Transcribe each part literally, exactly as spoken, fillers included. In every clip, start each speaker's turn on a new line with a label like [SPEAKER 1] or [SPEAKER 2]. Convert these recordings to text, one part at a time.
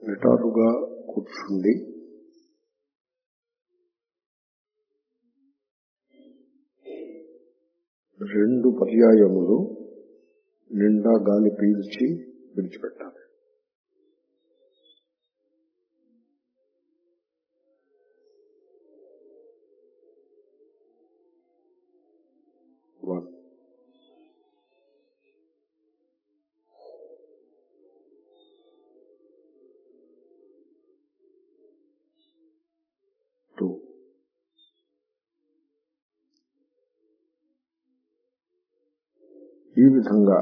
[SPEAKER 1] నిటారుగా కూర్చుండి రెండు పర్యాయములు నిండా గాలి పీల్చి విడిచిపెట్టాలి. వన్ టూ ఈ విధంగా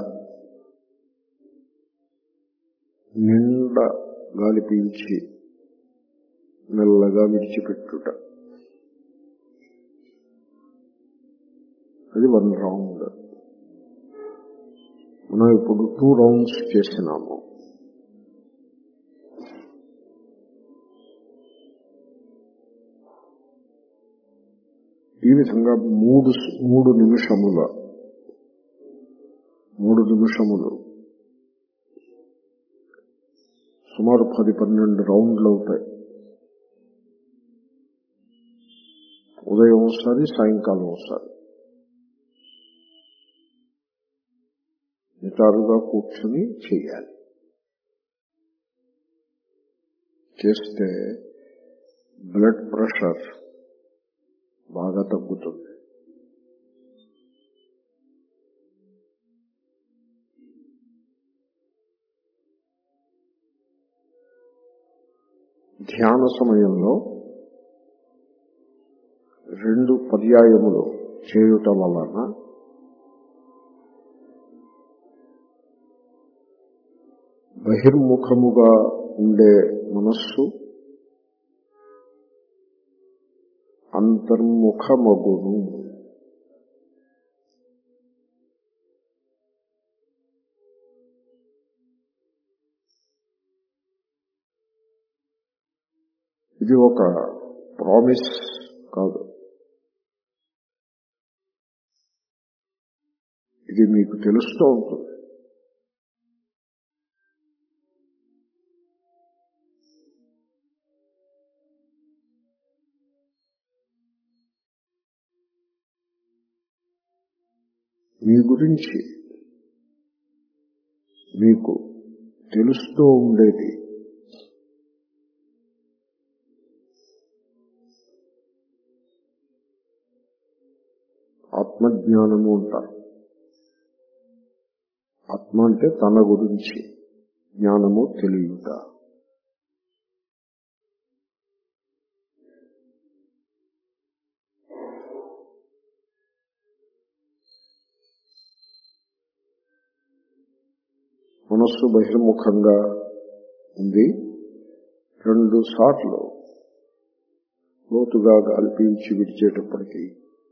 [SPEAKER 1] నిండా గాలి పీల్చి మెల్లగా విడిచిపెట్టుట. అది వన్ రౌండ్. మనం ఇప్పుడు టూ రౌండ్స్ చేసినాము. ఈ విధంగా మూడు మూడు నిమిషముల మూడు నిమిషములు సుమారు పది పన్నెండు రౌండ్లు అవుతాయి. ఉదయం ఒకసారి, సాయంకాలం ఒకసారి నిటారుగా కూర్చుని చేయాలి. చేస్తే బ్లడ్ ప్రెషర్ బాగా తగ్గుతుంది. ధ్యాన సమయంలో రెండు పర్యాయములు చేయుట వలన బహిర్ముఖముగా ఉండే మనస్సు అంతర్ముఖమగును. ఇది ఒక ప్రామిస్ కాదు, ఇది మీకు తెలుస్తూ ఉంటుంది. మీ గురించి మీకు తెలుస్తూ ఉండేది ఆత్మజ్ఞానము అంటారు. ఆత్మ అంటే తన గురించి, జ్ఞానము తెలియట. మనస్సు బహిర్ముఖంగా ఉంది. రెండు సార్లు లోతుగా గాలి పీల్చి విడిచేటప్పటికీ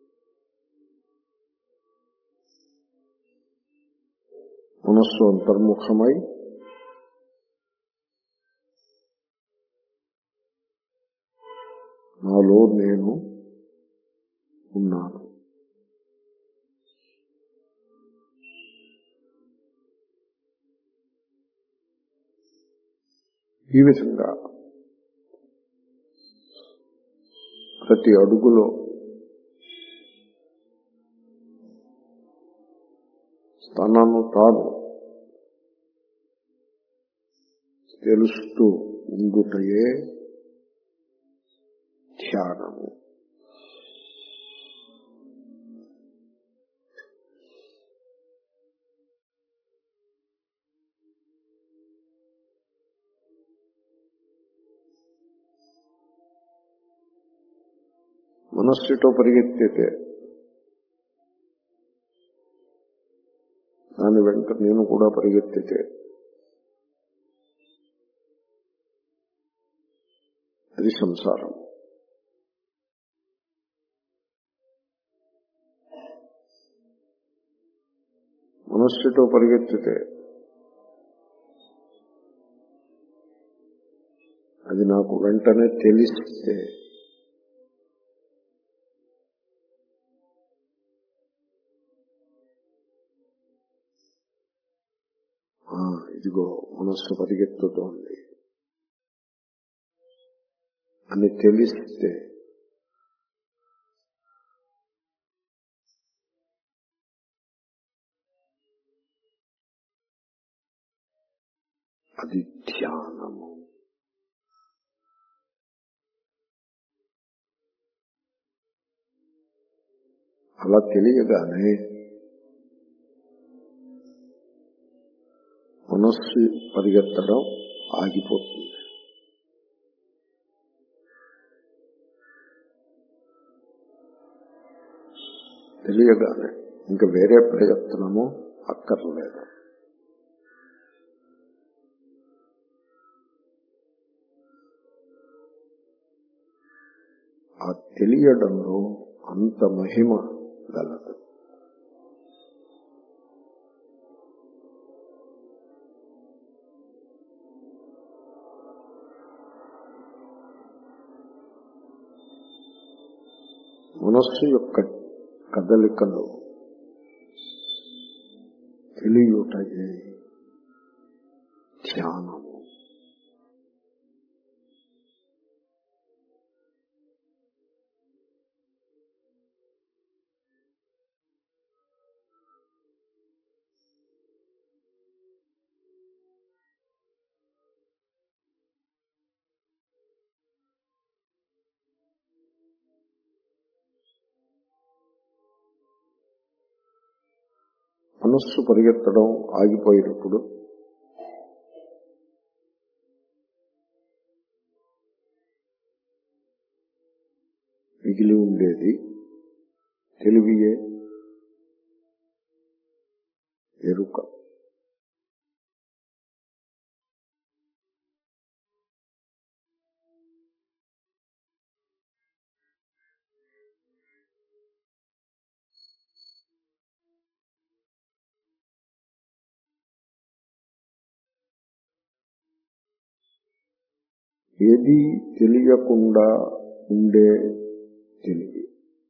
[SPEAKER 1] మనస్సు అంతర్ముఖమై నాలో నేను ఉన్నాను. ఈ విధంగా ప్రతి అడుగులో తనను తాను తెలుస్తూ ఉండుటయే ధ్యానము. మనస్సుతో పరిగెత్తితే దాని వెంట నేను కూడా పరిగెత్తితే అది సంసారం. మనస్సుతో పరిగెత్తితే అది నాకు వెంటనే తెలిస్తే ఇదిగో మనస్సు పరిగెత్తుతోంది, అని తెలిస్తే అది ధ్యానము. అలా తెలియగానే మనస్సు పరిగెత్తడం ఆగిపోతుంది. తెలియగానే ఇంకా వేరే ప్రయత్నము అక్కర్లేదు. ఆ తెలియడంలో అంత మహిమ గలదు. మనస్సు యొక్క కదలికలు తెలియుటయే ధ్యానము. మనస్సు పరిగెత్తడం ఆగిపోయినప్పుడు మిగిలి ఉండేది తెలివియే, ఎరుక. ఏది తెలియకుండా ఉండే తెలివి.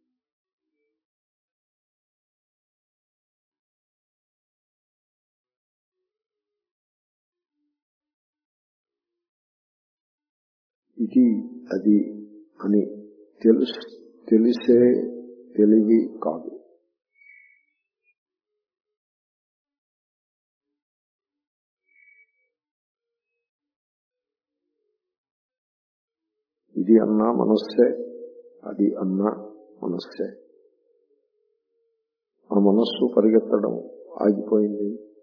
[SPEAKER 1] ఇది అది అని తెలుసు తెలిసే తెలివి కాదు. ఇది అన్నా మనస్సే, అది అన్నా మనస్సే. ఆ మనస్సు పరిగెత్తడం ఆగిపోయింది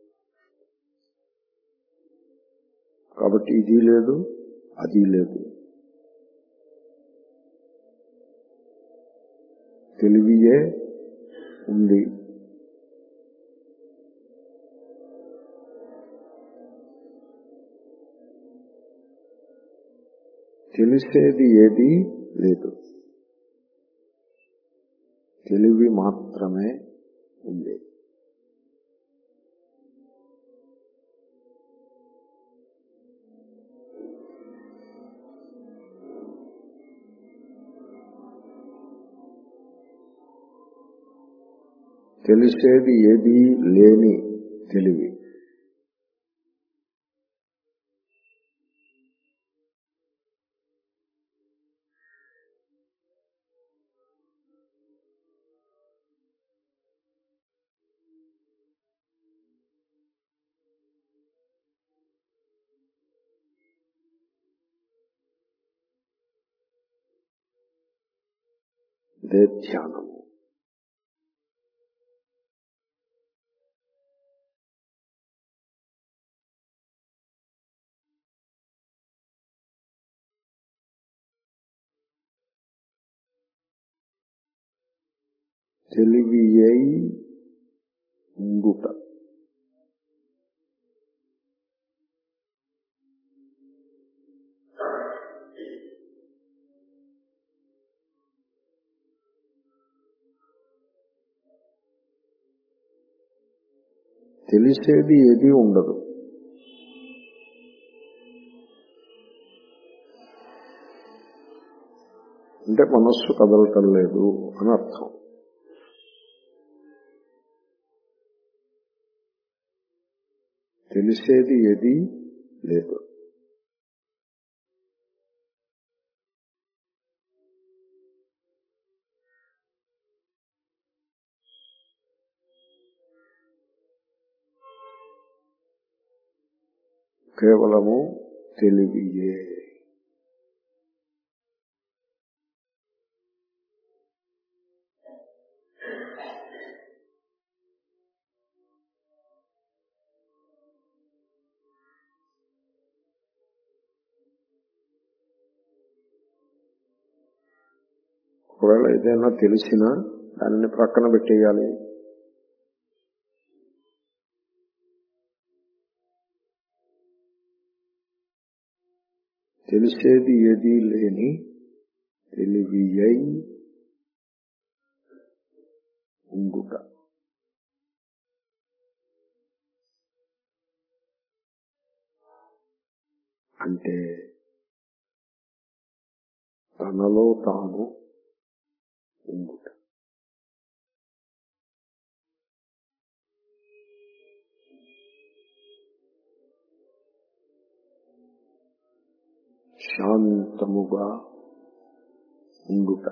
[SPEAKER 1] కాబట్టి ఇది లేదు, అది లేదు. తెలివియే ఉంది. తెలిసేది ఏదీ లేదు, తెలివి మాత్రమే ఉంది. తెలిసేది ఏదీ లేని తెలివి. ఇదే ధ్యానము. తెలివియై ఉండుట. తెలిసేది ఏదీ ఉండదు. అంటే మనస్సు కదలటం లేదు అని అర్థం. తెలిసేది ఏదీ లేదు. కేవలము తెలివియే. ఒకవేళ ఏదైనా తెలిసినా దానిని ప్రక్కన పెట్టేయాలి. తెలిసేది ఏదీ లేని తెలివియై ఉండుట. అంటే తనలో తాను ఉండుట. శాంతముగా ఉండుట.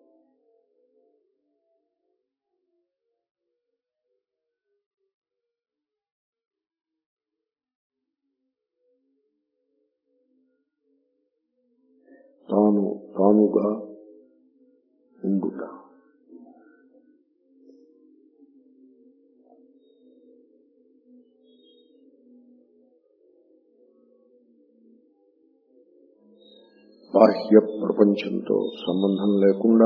[SPEAKER 1] తాను తానుగా ఉండుట. బాహ్య ప్రపంచంతో సంబంధం లేకుండా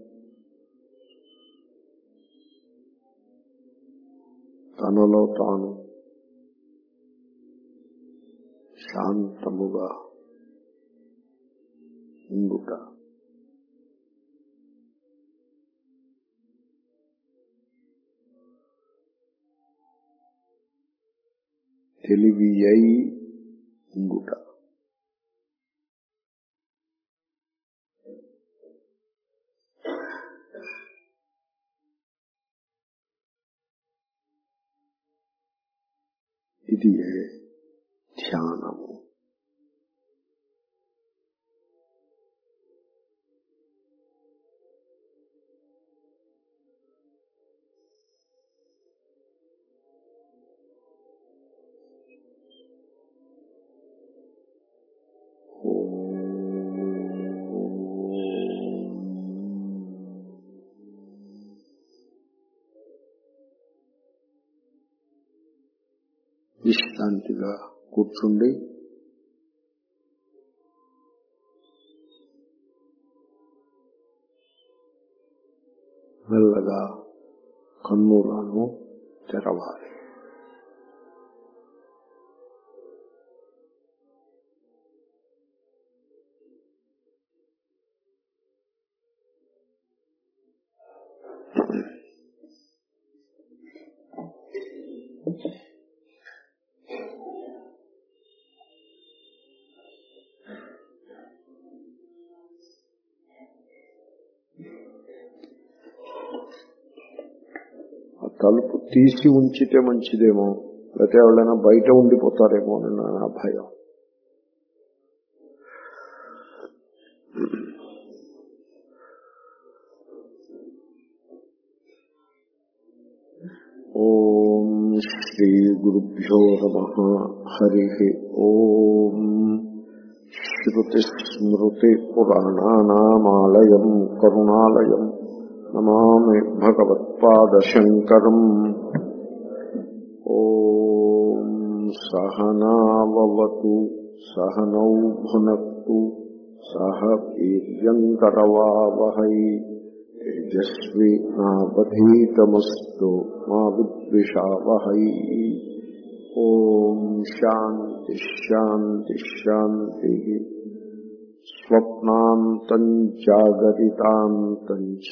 [SPEAKER 1] తనలో తాను శాంతముగా ఉండుట. తెలివియై ఉండుట. ఇది ధ్యానము. విశ్రాంతిగా కూర్చుండి మెల్లగా కన్నులను తెరవాలి. తలుపు తీసి ఉంచితే మంచిదేమో, లేకపోతే ఎవరైనా బయట ఉండిపోతారేమో అని నా భయం. ఓం శ్రీ గురుభ్యో నమః. హరి ఓం. శ్రుతి స్మృతి పురాణానామాలయం కరుణాలయం నమామి భగవత్పాదశంకరం. ఓం సహనావవతు సహనౌ భునక్తు సహ వీర్యంకరవావహై తేజస్వి నావధీతమస్తు మా విద్విషావహై. ఓం శాంతి శాంతి శాంతి. స్వప్నాంతం జాగరితాంతం చ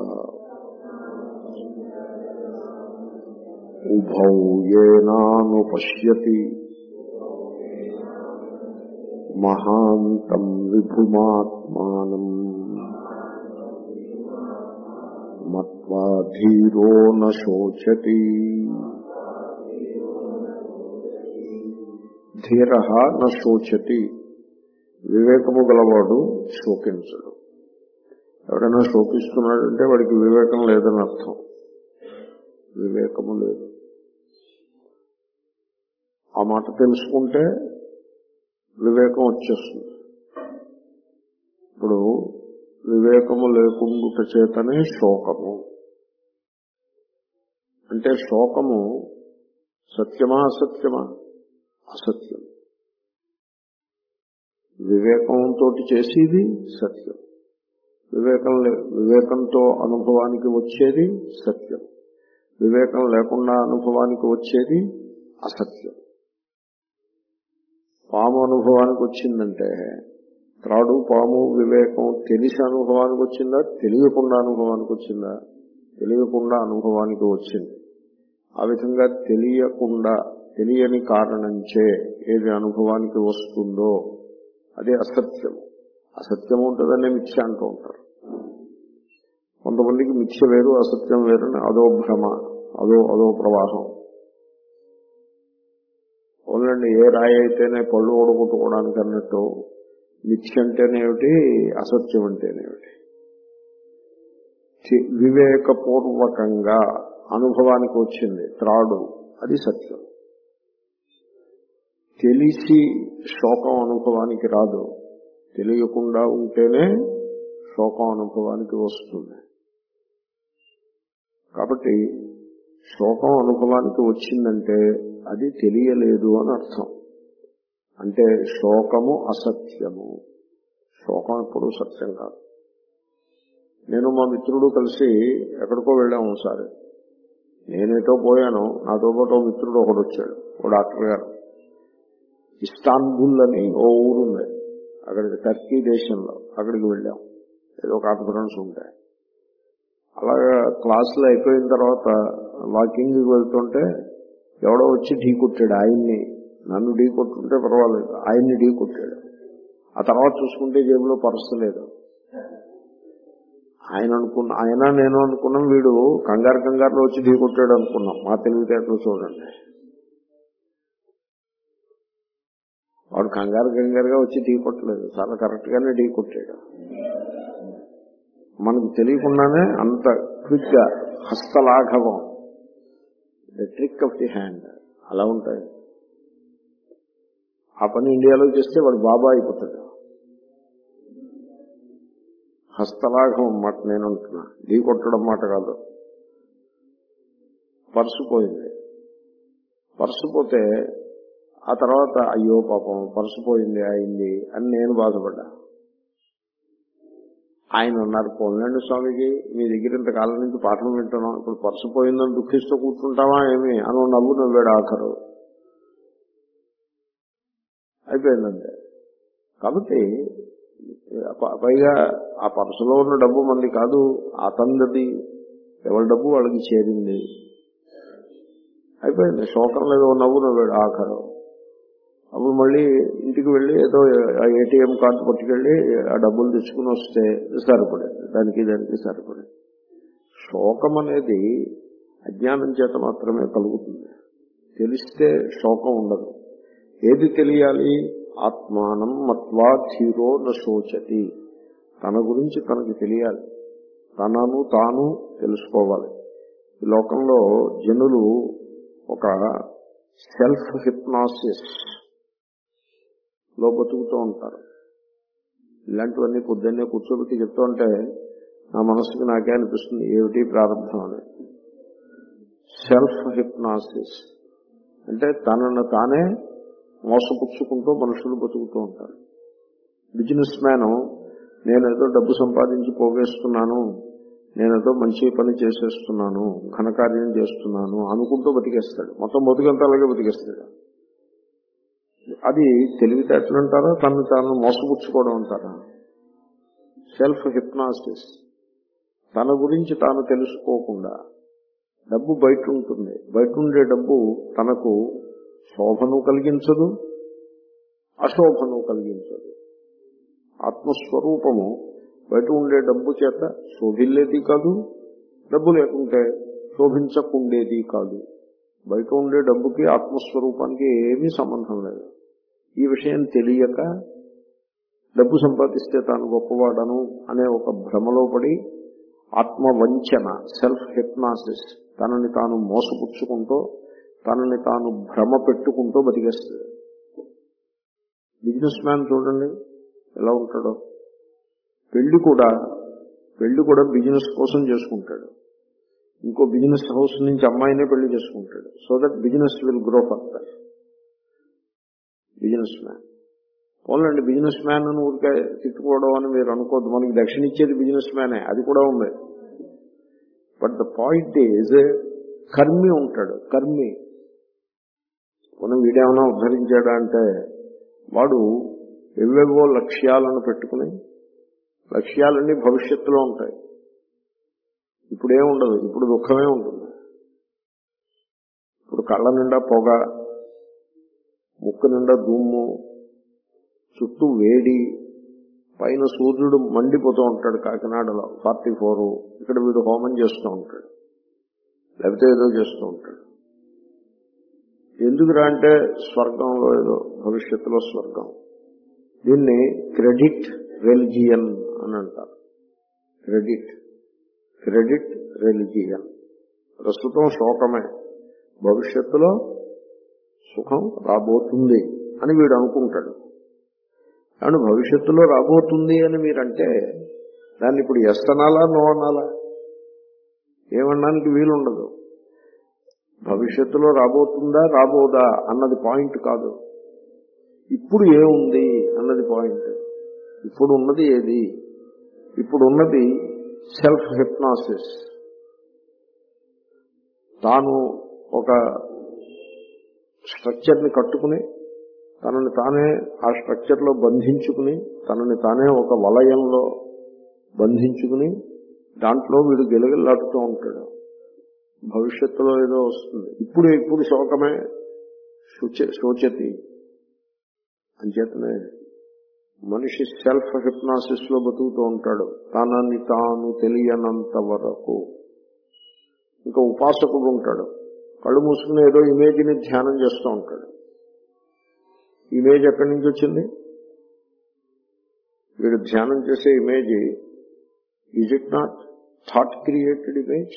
[SPEAKER 1] ఉభౌ యేనానుపశ్యతి మహాంతం విభుమాత్మానం మత్వా ధీరో న శోచతి. ధీరః న శోచతి. వివేకము గలవాడు శోకించడు. ఎవరైనా శోకిస్తున్నాడంటే వాడికి వివేకం లేదని అర్థం. వివేకము లేదు. ఆ మాట తెలుసుకుంటే వివేకం వచ్చేస్తుంది. ఇప్పుడు వివేకము లేకుండుట చేతనే శోకము. అంటే శోకము సత్యమా అసత్యమా? అసత్యం. వివేకంతో చేసేది సత్యం, వివేకం వివేకంతో అనుభవానికి వచ్చేది సత్యం, వివేకం లేకుండా అనుభవానికి వచ్చేది అసత్యం. పాము అనుభవానికి వచ్చిందంటే త్రాడు పాము వివేకం తెలిసి అనుభవానికి వచ్చిందా, తెలియకుండా అనుభవానికి వచ్చిందా? తెలియకుండా అనుభవానికి వచ్చింది. ఆ విధంగా తెలియకుండా తెలియని కారణంచే ఏది అనుభవానికి వస్తుందో అదే అసత్యము. అసత్యము ఉంటుందనే మిథ్య అంటూ ఉంటారు. కొంతమందికి మిథ్య వేరు అసత్యం వేరు, అదో భ్రమ, అదో అదో ప్రవాహం. ఓన్లండి ఏ రాయి అయితేనే పళ్ళు ఓడగొట్టుకోవడానికి అన్నట్టు మిథ్య అంటేనేమిటి, అసత్యం అంటేనేమిటి. వివేకపూర్వకంగా అనుభవానికి వచ్చింది త్రాడు, అది సత్యం. తెలిసి శోకం అనుభవానికి రాదు, తెలియకుండా ఉంటేనే శోకం అనుభవానికి వస్తుంది. కాబట్టి శోకం అనుభవానికి వచ్చిందంటే అది తెలియలేదు అని అర్థం. అంటే శోకము అసత్యము. శోకం ఎప్పుడు సత్యం కాదు. నేను మా మిత్రుడు కలిసి ఎక్కడికో వెళ్ళాము ఒకసారి. నేనేటో పోయాను, నాతో పాటు ఓ మిత్రుడు ఒకడు వచ్చాడు, ఓ డాక్టర్ గారు. ఇస్తాన్బుల్ అని ఓ ఊరుంది అక్కడికి, టర్కీ దేశంలో. అక్కడికి వెళ్ళాం, ఏదో కాన్ఫరెన్స్ ఉంటాయి. అలాగా క్లాసులు అయిపోయిన తర్వాత వాకింగ్కి వెళ్తుంటే ఎవడో వచ్చి ఢీ కొట్టాడు ఆయన్ని. నన్ను ఢీ కొట్టుంటే పర్వాలేదు, ఆయన్ని ఢీ కొట్టాడు. ఆ తర్వాత చూసుకుంటే జేబులో పర్సు లేదు. ఆయన అనుకున్న ఆయన నేను అనుకున్నాం వీడు కంగారు కంగారులో వచ్చి ఢీ కొట్టాడు అనుకున్నాం. మా తెలివితేటలు చూడండి. వాడు కంగారు కంగారుగా వచ్చి ఢీ కొట్టలేదు, చాలా కరెక్ట్ గానే ఢీ కొట్టాడు. మనకు తెలియకుండానే అంత క్విక్ గా హస్తలాఘవం, the trick of the hand అలా ఉంటాయి. ఆ పని ఇండియాలో చేస్తే వాడు బాబా అయిపోతాడు. హస్తలాఘవం మాట నేను అంటున్నా, ఢీ కొట్టడం మాట కాదు. పర్సు పోయింది. పర్సు పోతే ఆ తర్వాత అయ్యో పాపం పర్సు పోయింది అయింది అని నేను బాధపడ్డా. ఆయన అన్నారు, పోన్లేండి స్వామికి, మీ దగ్గర ఇంతకాలం నుంచి పాఠం వింటున్నాం, ఇప్పుడు పర్సు పోయిందని దుఃఖిస్తూ కూర్చుంటావా ఏమి అని నవ్వు నవ్వాడు. ఆఖరు అయిపోయిందంటే. కాబట్టి పైగా ఆ పర్సులో ఉన్న డబ్బు మంది కాదు, అతందది. ఎవరి డబ్బు వాళ్ళకి చేరింది. అయిపోయింది. శోకం లేదో నవ్వు నవ్వాడు ఆఖరు. అప్పుడు మళ్ళీ ఇంటికి వెళ్ళి ఏదో ఏటీఎం కార్డు పట్టుకెళ్ళి ఆ డబ్బులు తెచ్చుకుని వస్తే సరిపడేది, దానికి దానికి సరిపడేది. శోకం అనేది అజ్ఞానం చేత మాత్రమే కలుగుతుంది. తెలిస్తే శోకం ఉండదు. ఏది తెలియాలి? ఆత్మానం మత్వా ధీరో న శోచతి. తన గురించి తనకు తెలియాలి, తనను తాను తెలుసుకోవాలి. ఈ లోకంలో జనులు ఒక సెల్ఫ్ హిప్నాసిస్ లో బతుకుతూ ఉంటారు. ఇలాంటివన్నీ పొద్దున్నే కూర్చోబెట్టి చెప్తూ ఉంటే నా మనసుకి నాకే అనిపిస్తుంది, ఏమిటి ప్రారంభం అని. సెల్ఫ్ హిప్నాసిస్ అంటే తనను తానే మోసపుచ్చుకుంటూ మనుషులు బతుకుతూ ఉంటారు. బిజినెస్ మ్యాన్ నేనేదో డబ్బు సంపాదించి పోగేస్తున్నాను, నేనేదో మంచి పని చేసేస్తున్నాను, ఘనకార్యం చేస్తున్నాను అనుకుంటూ బతికేస్తాడు. మొత్తం బతుకంతా అలాగే బతికేస్తాడు. అది తెలివితేటలు అంటారా, తను తాను మోసపుచ్చుకోవడం అంటారా? Self hypnosis. తన గురించి తాను తెలుసుకోకుండా డబ్బు బయట ఉంటుంది. బయట ఉండే డబ్బు తనకు శోభను కలిగించదు, అశోభను కలిగించదు. ఆత్మస్వరూపము బయట ఉండే డబ్బు చేత శోభిల్లేది కాదు, డబ్బు లేకుంటే శోభించకుండేది కాదు. బయట ఉండే డబ్బుకి ఆత్మస్వరూపానికి ఏమీ సంబంధం లేదు. ఈ విషయం తెలియక డబ్బు సంపాదిస్తే తాను గొప్పవాడను అనే ఒక భ్రమలో పడి ఆత్మవంచన, సెల్ఫ్ హిప్నాసిస్, తనని తాను మోసపుచ్చుకుంటూ తనని తాను భ్రమ పెట్టుకుంటూ బతికేస్తుంది. బిజినెస్ మ్యాన్ చూడండి ఎలా ఉంటాడో. పెళ్లి కూడా పెళ్లి కూడా బిజినెస్ కోసం చేసుకుంటాడు. ఇంకో బిజినెస్ హౌస్ నుంచి అమ్మాయినే పెళ్లి చేసుకుంటాడు. So that business will grow further. Businessman పోలండి, బిజినెస్ మ్యాన్ అని ఊరికే తిట్టుకోవడం అని మీరు అనుకోవద్దు. మనకి దక్షిణ ఇచ్చేది బిజినెస్ మ్యానే, అది కూడా ఉంది. బట్ ద పాయింట్ ఈజ్ కర్మి ఉంటాడు. కర్మి మనం వీడేమైనా ఉద్ధరించాడా అంటే వాడు ఎవేవో లక్ష్యాలను పెట్టుకుని, లక్ష్యాలన్నీ భవిష్యత్తులో ఉంటాయి. ఇప్పుడేం ఉండదు, ఇప్పుడు దుఃఖమే ఉంటుంది. ఇప్పుడు కళ్ళ నిండా పొగ, ముక్కు నిండా దుమ్ము, చుట్టూ వేడి, పైన సూర్యుడు మండిపోతూ ఉంటాడు. కాకినాడలో ఫార్టీ ఫోర్ ఇక్కడ వీడు హోమం చేస్తూ ఉంటాడు, లేకపోతే ఏదో చేస్తూ ఉంటాడు. ఎందుకురా అంటే స్వర్గంలో ఏదో భవిష్యత్తులో స్వర్గం. దీన్ని క్రెడిట్ రిలిజియన్ అని అంటారు. Credit credit religion. ప్రస్తుతం శోకమే, భవిష్యత్తులో సుఖం రాబోతుంది అని వీడు అనుకుంటాడు. కానీ భవిష్యత్తులో రాబోతుంది అని మీరంటే దాన్ని ఇప్పుడు ఎస్ అనాలా నో అనాలా? ఏమనడానికి వీలుండదు. భవిష్యత్తులో రాబోతుందా రాబోదా అన్నది పాయింట్ కాదు. ఇప్పుడు ఏముంది అన్నది పాయింట్. ఇప్పుడు ఉన్నది ఏది? ఇప్పుడు ఉన్నది సెల్ఫ్ హిప్నాసిస్. తాను ఒక స్ట్రక్చర్ని కట్టుకుని తనని తానే ఆ స్ట్రక్చర్లో బంధించుకుని, తనని తానే ఒక వలయంలో బంధించుకుని దాంట్లో వీడు గెలగెల్లాడుతూ ఉంటాడు. భవిష్యత్తులో ఏదో వస్తుంది, ఇప్పుడు ఇప్పుడు శోకమే శోచతి. అంచేతనే మనిషి సెల్ఫ్ హిప్నాసిస్ లో బతుకుతూ ఉంటాడు తనని తాను తెలియనంత వరకు. ఇంకా ఉపాసకుడు ఉంటాడు, కళ్ళు మూసుకుని ఏదో ఇమేజ్ని ధ్యానం చేస్తూ ఉంటాడు. ఇమేజ్ ఎక్కడి నుంచి వచ్చింది? వీడు ధ్యానం చేసే image is it not thought created image?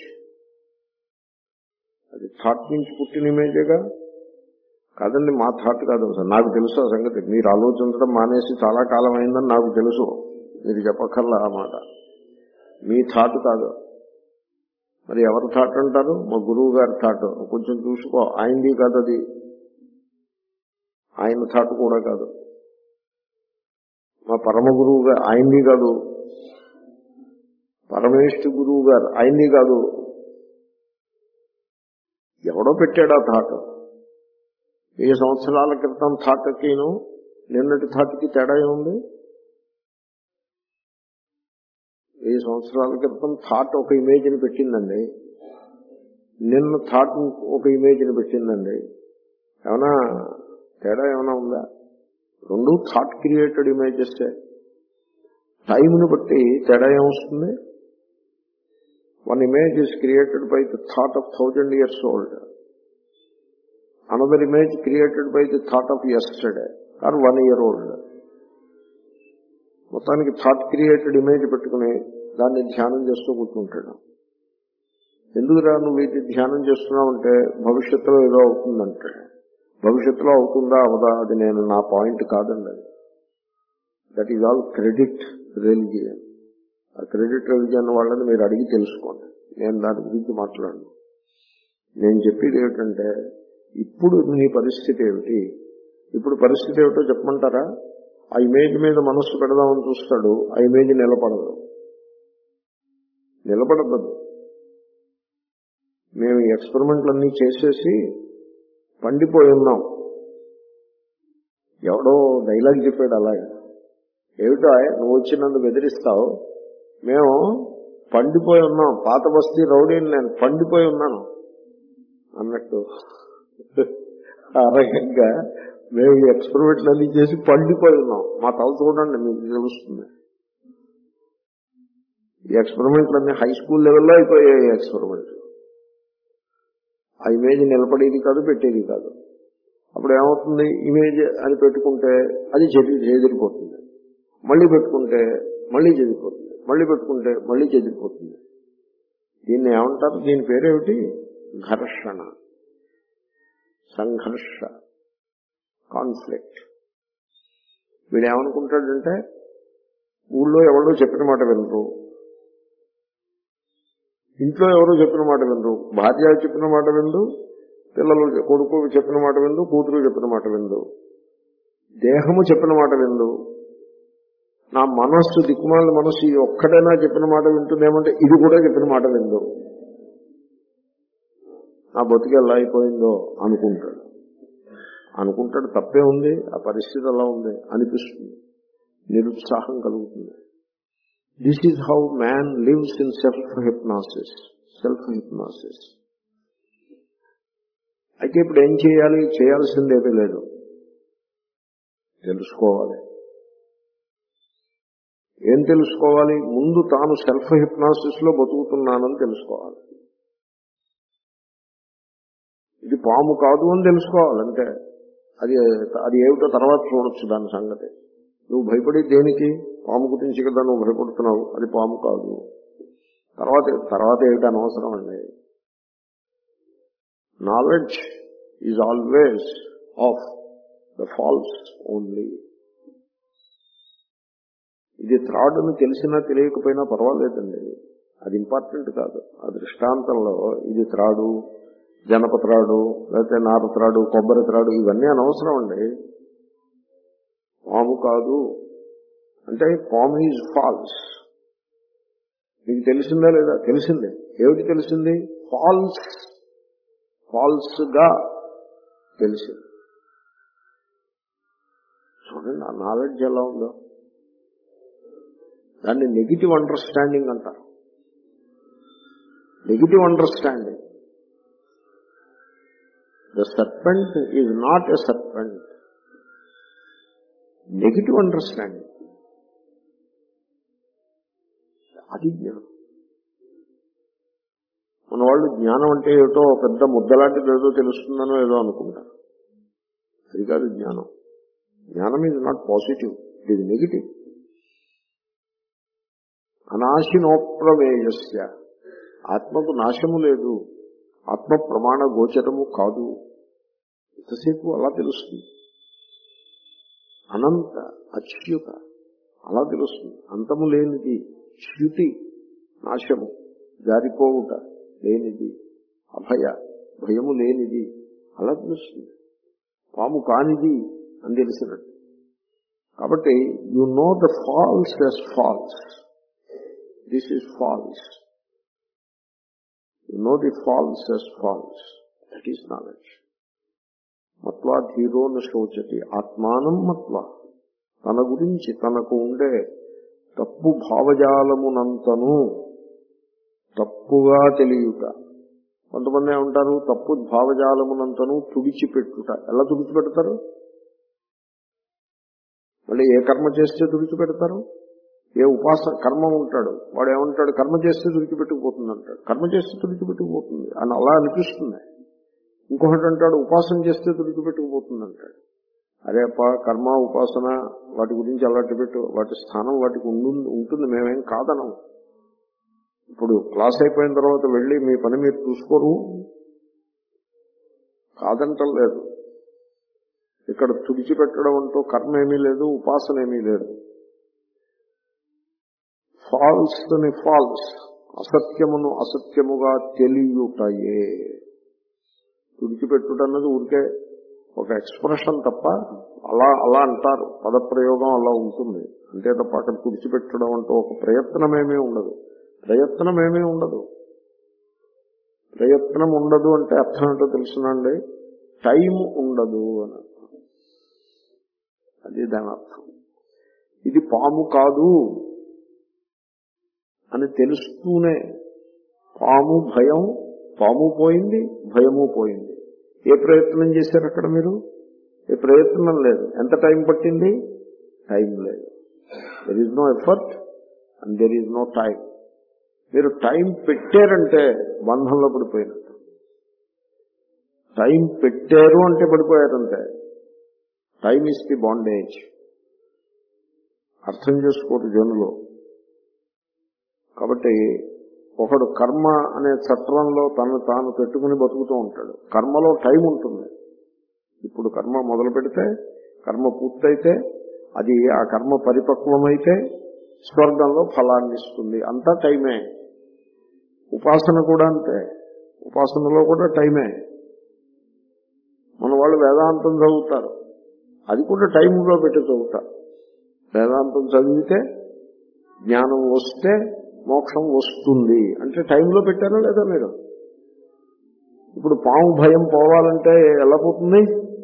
[SPEAKER 1] అది థాట్ నుంచి పుట్టిన ఇమేజేగా. కాదండి, మా థాట్ కాదు సార్, నాకు తెలుసు ఆ సంగతి. మీరు ఆలోచించడం మానేసి చాలా కాలం అయిందని నాకు తెలుసు, మీరు చెప్పక్కర్లా ఆ మాట. మీ థాట్ కాదు. మరి ఎవరి థాట్ అంటారు? మా గురువు గారి థాట్. కొంచెం చూసుకో, ఆయనది కాదు అది, ఆయన థాట్ కూడా కాదు. మా పరమ గురువు గారు ఆయనది కాదు, పరమేష్ఠ గురువు గారు ఆయనది కాదు. ఎవడో పెట్టాడు ఆ థాట్. వెయ్యి సంవత్సరాల క్రితం థాట్కిను నిన్నటి థాట్కి తేడా ఏముంది? వెయ్యి సంవత్సరాల క్రితం థాట్ ఒక ఇమేజ్ని పెట్టిందండి, నిన్న థాట్ ఒక ఇమేజ్ని పెట్టిందండి. ఏమైనా తేడా ఏమైనా ఉందా? రెండు థాట్ క్రియేటెడ్ ఇమేజెస్. టైంను బట్టి తేడా ఏమొస్తుంది? One image is created by the thought of thousand years old, another image created by the thought of yesterday or one year old. మొత్తానికి థాట్ క్రియేటెడ్ ఇమేజ్ పెట్టుకుని దాన్ని ధ్యానం చేస్తూ కూర్చుంటాడు. ఎందుకురా నువ్వు ఇది ధ్యానం చేస్తున్నావంటే భవిష్యత్తులో ఏదో అవుతుందంటాడు. భవిష్యత్తులో అవుతుందా అవదా అది నేను నా పాయింట్ కాదండి. అది that is all credit religion. ఆ క్రెడిట్ రిలిజియన్ వాళ్ళని మీరు అడిగి తెలుసుకోండి, నేను దాని గురించి మాట్లాడను. నేను చెప్పేది ఏమిటంటే ఇప్పుడు నీ పరిస్థితి ఏమిటి, ఇప్పుడు పరిస్థితి ఏమిటో చెప్పమంటారా? ఆ ఇమేజ్ మీద మనస్సు పెడదామని చూస్తాడు, ఆ ఇమేజ్ నిలబడదు. నిలబడదు. మేము ఈ ఎక్స్పెరిమెంట్లన్నీ చేసేసి పండిపోయి ఉన్నాం. ఎవడో డైలాగ్ చెప్పాడు అలాగే, ఏమిటో నువ్వు వచ్చి నన్ను బెదిరిస్తావు, మేము పండిపోయి ఉన్నాం, పాత బస్తీ రౌడీని నేను పండిపోయి ఉన్నాను అన్నట్టు. ఆ రకంగా మేము ఈ ఎక్స్పెరిమెంట్లన్నీ చేసి పండిపోయి ఉన్నాం. మా తల చూడండి, మీకు తెలుస్తుంది. ఈ ఎక్స్పెరిమెంట్లన్నీ హై స్కూల్ లెవెల్లో అయిపోయాయి. ఎక్స్పెరిమెంట్ ఆ ఇమేజ్ నిలబడేది కాదు, పెట్టేది కాదు. అప్పుడు ఏమవుతుంది? ఇమేజ్ అని పెట్టుకుంటే అది చెది చెదిరిపోతుంది, మళ్ళీ పెట్టుకుంటే మళ్ళీ చెదిరిపోతుంది, మళ్ళీ పెట్టుకుంటే మళ్ళీ చెదిరిపోతుంది. దీన్ని ఏమంటారు? దీని పేరేమిటి? ఘర్షణ, సంఘర్ష, కాన్ఫ్లిక్ట్. వీడు ఏమనుకుంటాడంటే ఊళ్ళో ఎవరో చెప్పిన మాట వినరు, ఇంట్లో ఎవరో చెప్పిన మాట వినరు, భార్య చెప్పిన మాట వినరు, పిల్లలు కొడుకు చెప్పిన మాట వినరు, కూతురు చెప్పిన మాట వినరు, దేహము చెప్పిన మాట వినరు, నా మనస్సు దిక్కుమాల మనస్సు ఇది ఒక్కటైనా చెప్పిన మాట వింటుందేమంటే ఇది కూడా చెప్పిన మాట విందు, నా బతుకు ఎలా అయిపోయిందో అనుకుంటాడు. అనుకుంటాడు తప్పే ఉంది, ఆ పరిస్థితి అలా ఉంది అనిపిస్తుంది, నిరుత్సాహం కలుగుతుంది. This is how man lives in self hypnosis. Self hypnosis. అయితే ఇప్పుడు ఏం చేయాలి? చేయాల్సిందేమీ లేదు, తెలుసుకోవాలి. ఏం తెలుసుకోవాలి? ముందు తాను సెల్ఫ్ హిప్నాసిస్ లో బతుకుతున్నానని తెలుసుకోవాలి. ఇది పాము కాదు అని తెలుసుకోవాలి. అంటే అది అది ఏమిటో తర్వాత చూడొచ్చు దాని సంగతి. నువ్వు భయపడి దేనికి? పాము గురించి కదా నువ్వు భయపడుతున్నావు, అది పాము కాదు. తర్వాత తర్వాత ఏమిటి అనవసరం అండి. Knowledge is always of the false only. ఇది త్రాడ్ అని తెలిసినా తెలియకపోయినా పర్వాలేదండి, అది ఇంపార్టెంట్ కాదు. ఆ దృష్టాంతంలో ఇది త్రాడు, జనప త్రాడు, లేకపోతే నార త్రాడు, కొబ్బరి త్రాడు, ఇవన్నీ అనవసరం అండి. పాము కాదు అంటే పాము ఈజ్ ఫాల్స్. మీకు తెలిసిందా లేదా? తెలిసిందే. ఏమిటి తెలిసింది? ఫాల్స్. ఫాల్స్ గా తెలిసింది. చూడండి ఆ నాలెడ్జ్ ఎలా ఉందో. దాన్ని నెగిటివ్ అండర్స్టాండింగ్ అంటారు. Negative understanding. The serpent is not a serpent. Negative understanding. అది జ్ఞానం. మన వాళ్ళు జ్ఞానం అంటే ఏటో పెద్ద ముద్దలాంటిది ఏదో తెలుస్తుందనో ఏదో అనుకుంటారు. అది కాదు జ్ఞానం. జ్ఞానం is not positive, it is negative. అనాశినోప్రమేయస్య. ఆత్మకు నాశము లేదు, ఆత్మ ప్రమాణ గోచరము కాదు. ఎంతసేపు అలా తెలుస్తుంది. అనంత అచ్యుత అలా తెలుస్తుంది. అంతము లేనిది, చ్యుతి నాశము, జారిపోవుట లేనిది, అభయ భయము లేనిది అలా తెలుస్తుంది. పాము కానిది అని తెలిసినట్టు. కాబట్టి you know the false as false. This is false. You know the false as false. That is knowledge. మత్వా ధీరోను శోచతి ఆత్మానం మత్వా. తన గురించి తనకు ఉండే తప్పు భావజాలమునంతను తప్పుగా తెలియుట. కొంతమంది ఏమంటారు? తప్పు భావజాలమునంతను తుడిచిపెట్టుట. ఎలా తుడిచిపెడతారు? మళ్ళీ ఏ కర్మ చేస్తే తుడిచిపెడతారు? ఏ ఉపాస కర్మ ఉంటాడు వాడు ఏమంటాడు? కర్మ చేస్తే తుడిచిపెట్టుకుపోతుంది అంటాడు. కర్మ చేస్తే తుడిచిపెట్టుకుపోతుంది అని అలా అనిపిస్తుంది. ఇంకొకటి అంటాడు ఉపాసన చేస్తే తుడిచిపెట్టుకుపోతుంది అంటాడు. అరే అప్ప, కర్మ ఉపాసన వాటి గురించి అలాంటి పెట్టు, వాటి స్థానం వాటికి ఉంటుంది, మేమేం కాదనం. ఇప్పుడు క్లాస్ అయిపోయిన తర్వాత వెళ్ళి మీ పని మీరు చూసుకోరు, కాదంటం లేదు. ఇక్కడ తుడిచిపెట్టడం అంటూ కర్మ ఏమీ లేదు, ఉపాసన ఏమీ లేదు. ఫాల్స్ అని ఫాల్స్, అసత్యమును అసత్యముగా తెలియుటయే. తుడిచిపెట్టుట అన్నది ఊరికే ఒక ఎక్స్ప్రెషన్ తప్ప, అలా అలా అంటారు, పదప్రయోగం అలా ఉంటుంది అంతే తప్ప అక్కడ తుడిచిపెట్టడం అంటూ ఒక ప్రయత్నమేమీ ఉండదు. ప్రయత్నమేమీ ఉండదు. ప్రయత్నం ఉండదు అంటే అర్థం ఏంటో తెలుసునండి? టైం ఉండదు అని అర్థం. అది దాని అర్థం. ఇది పాము కాదు అని తెలుస్తూనే పాము భయం, పాము పోయింది, భయము పోయింది. ఏ ప్రయత్నం చేశారు అక్కడ మీరు? ఏ ప్రయత్నం లేదు. ఎంత టైం పట్టింది? టైం లేదు. There is no effort and there is no time. మీరు టైం పెట్టారంటే బంధంలో పడిపోయినట్టు. టైం పెట్టారు అంటే పడిపోయారంటే. Time is the bondage. అర్థం చేసుకోరు జనులు. కాబట్టి ఒకడు కర్మ అనే చట్రంలో తను తాను పెట్టుకుని బతుకుతూ ఉంటాడు. కర్మలో టైం ఉంటుంది. ఇప్పుడు కర్మ మొదలు పెడితే, కర్మ పూర్తయితే అది ఆ కర్మ పరిపక్వమైతే స్వర్గంలో ఫలాన్ని ఇస్తుంది. అంతా టైమే. ఉపాసన కూడా అంతే. ఉపాసనలో కూడా టైమే. మన వాళ్ళు వేదాంతం చదువుతారు, అది కూడా టైంలో పెట్టి చదువుతారు. వేదాంతం చదివితే జ్ఞానం వస్తే మోక్షం వస్తుంది అంటే టైంలో పెట్టారా లేదా మీరు? ఇప్పుడు పాము భయం పోవాలంటే ఎలా పోతుంది?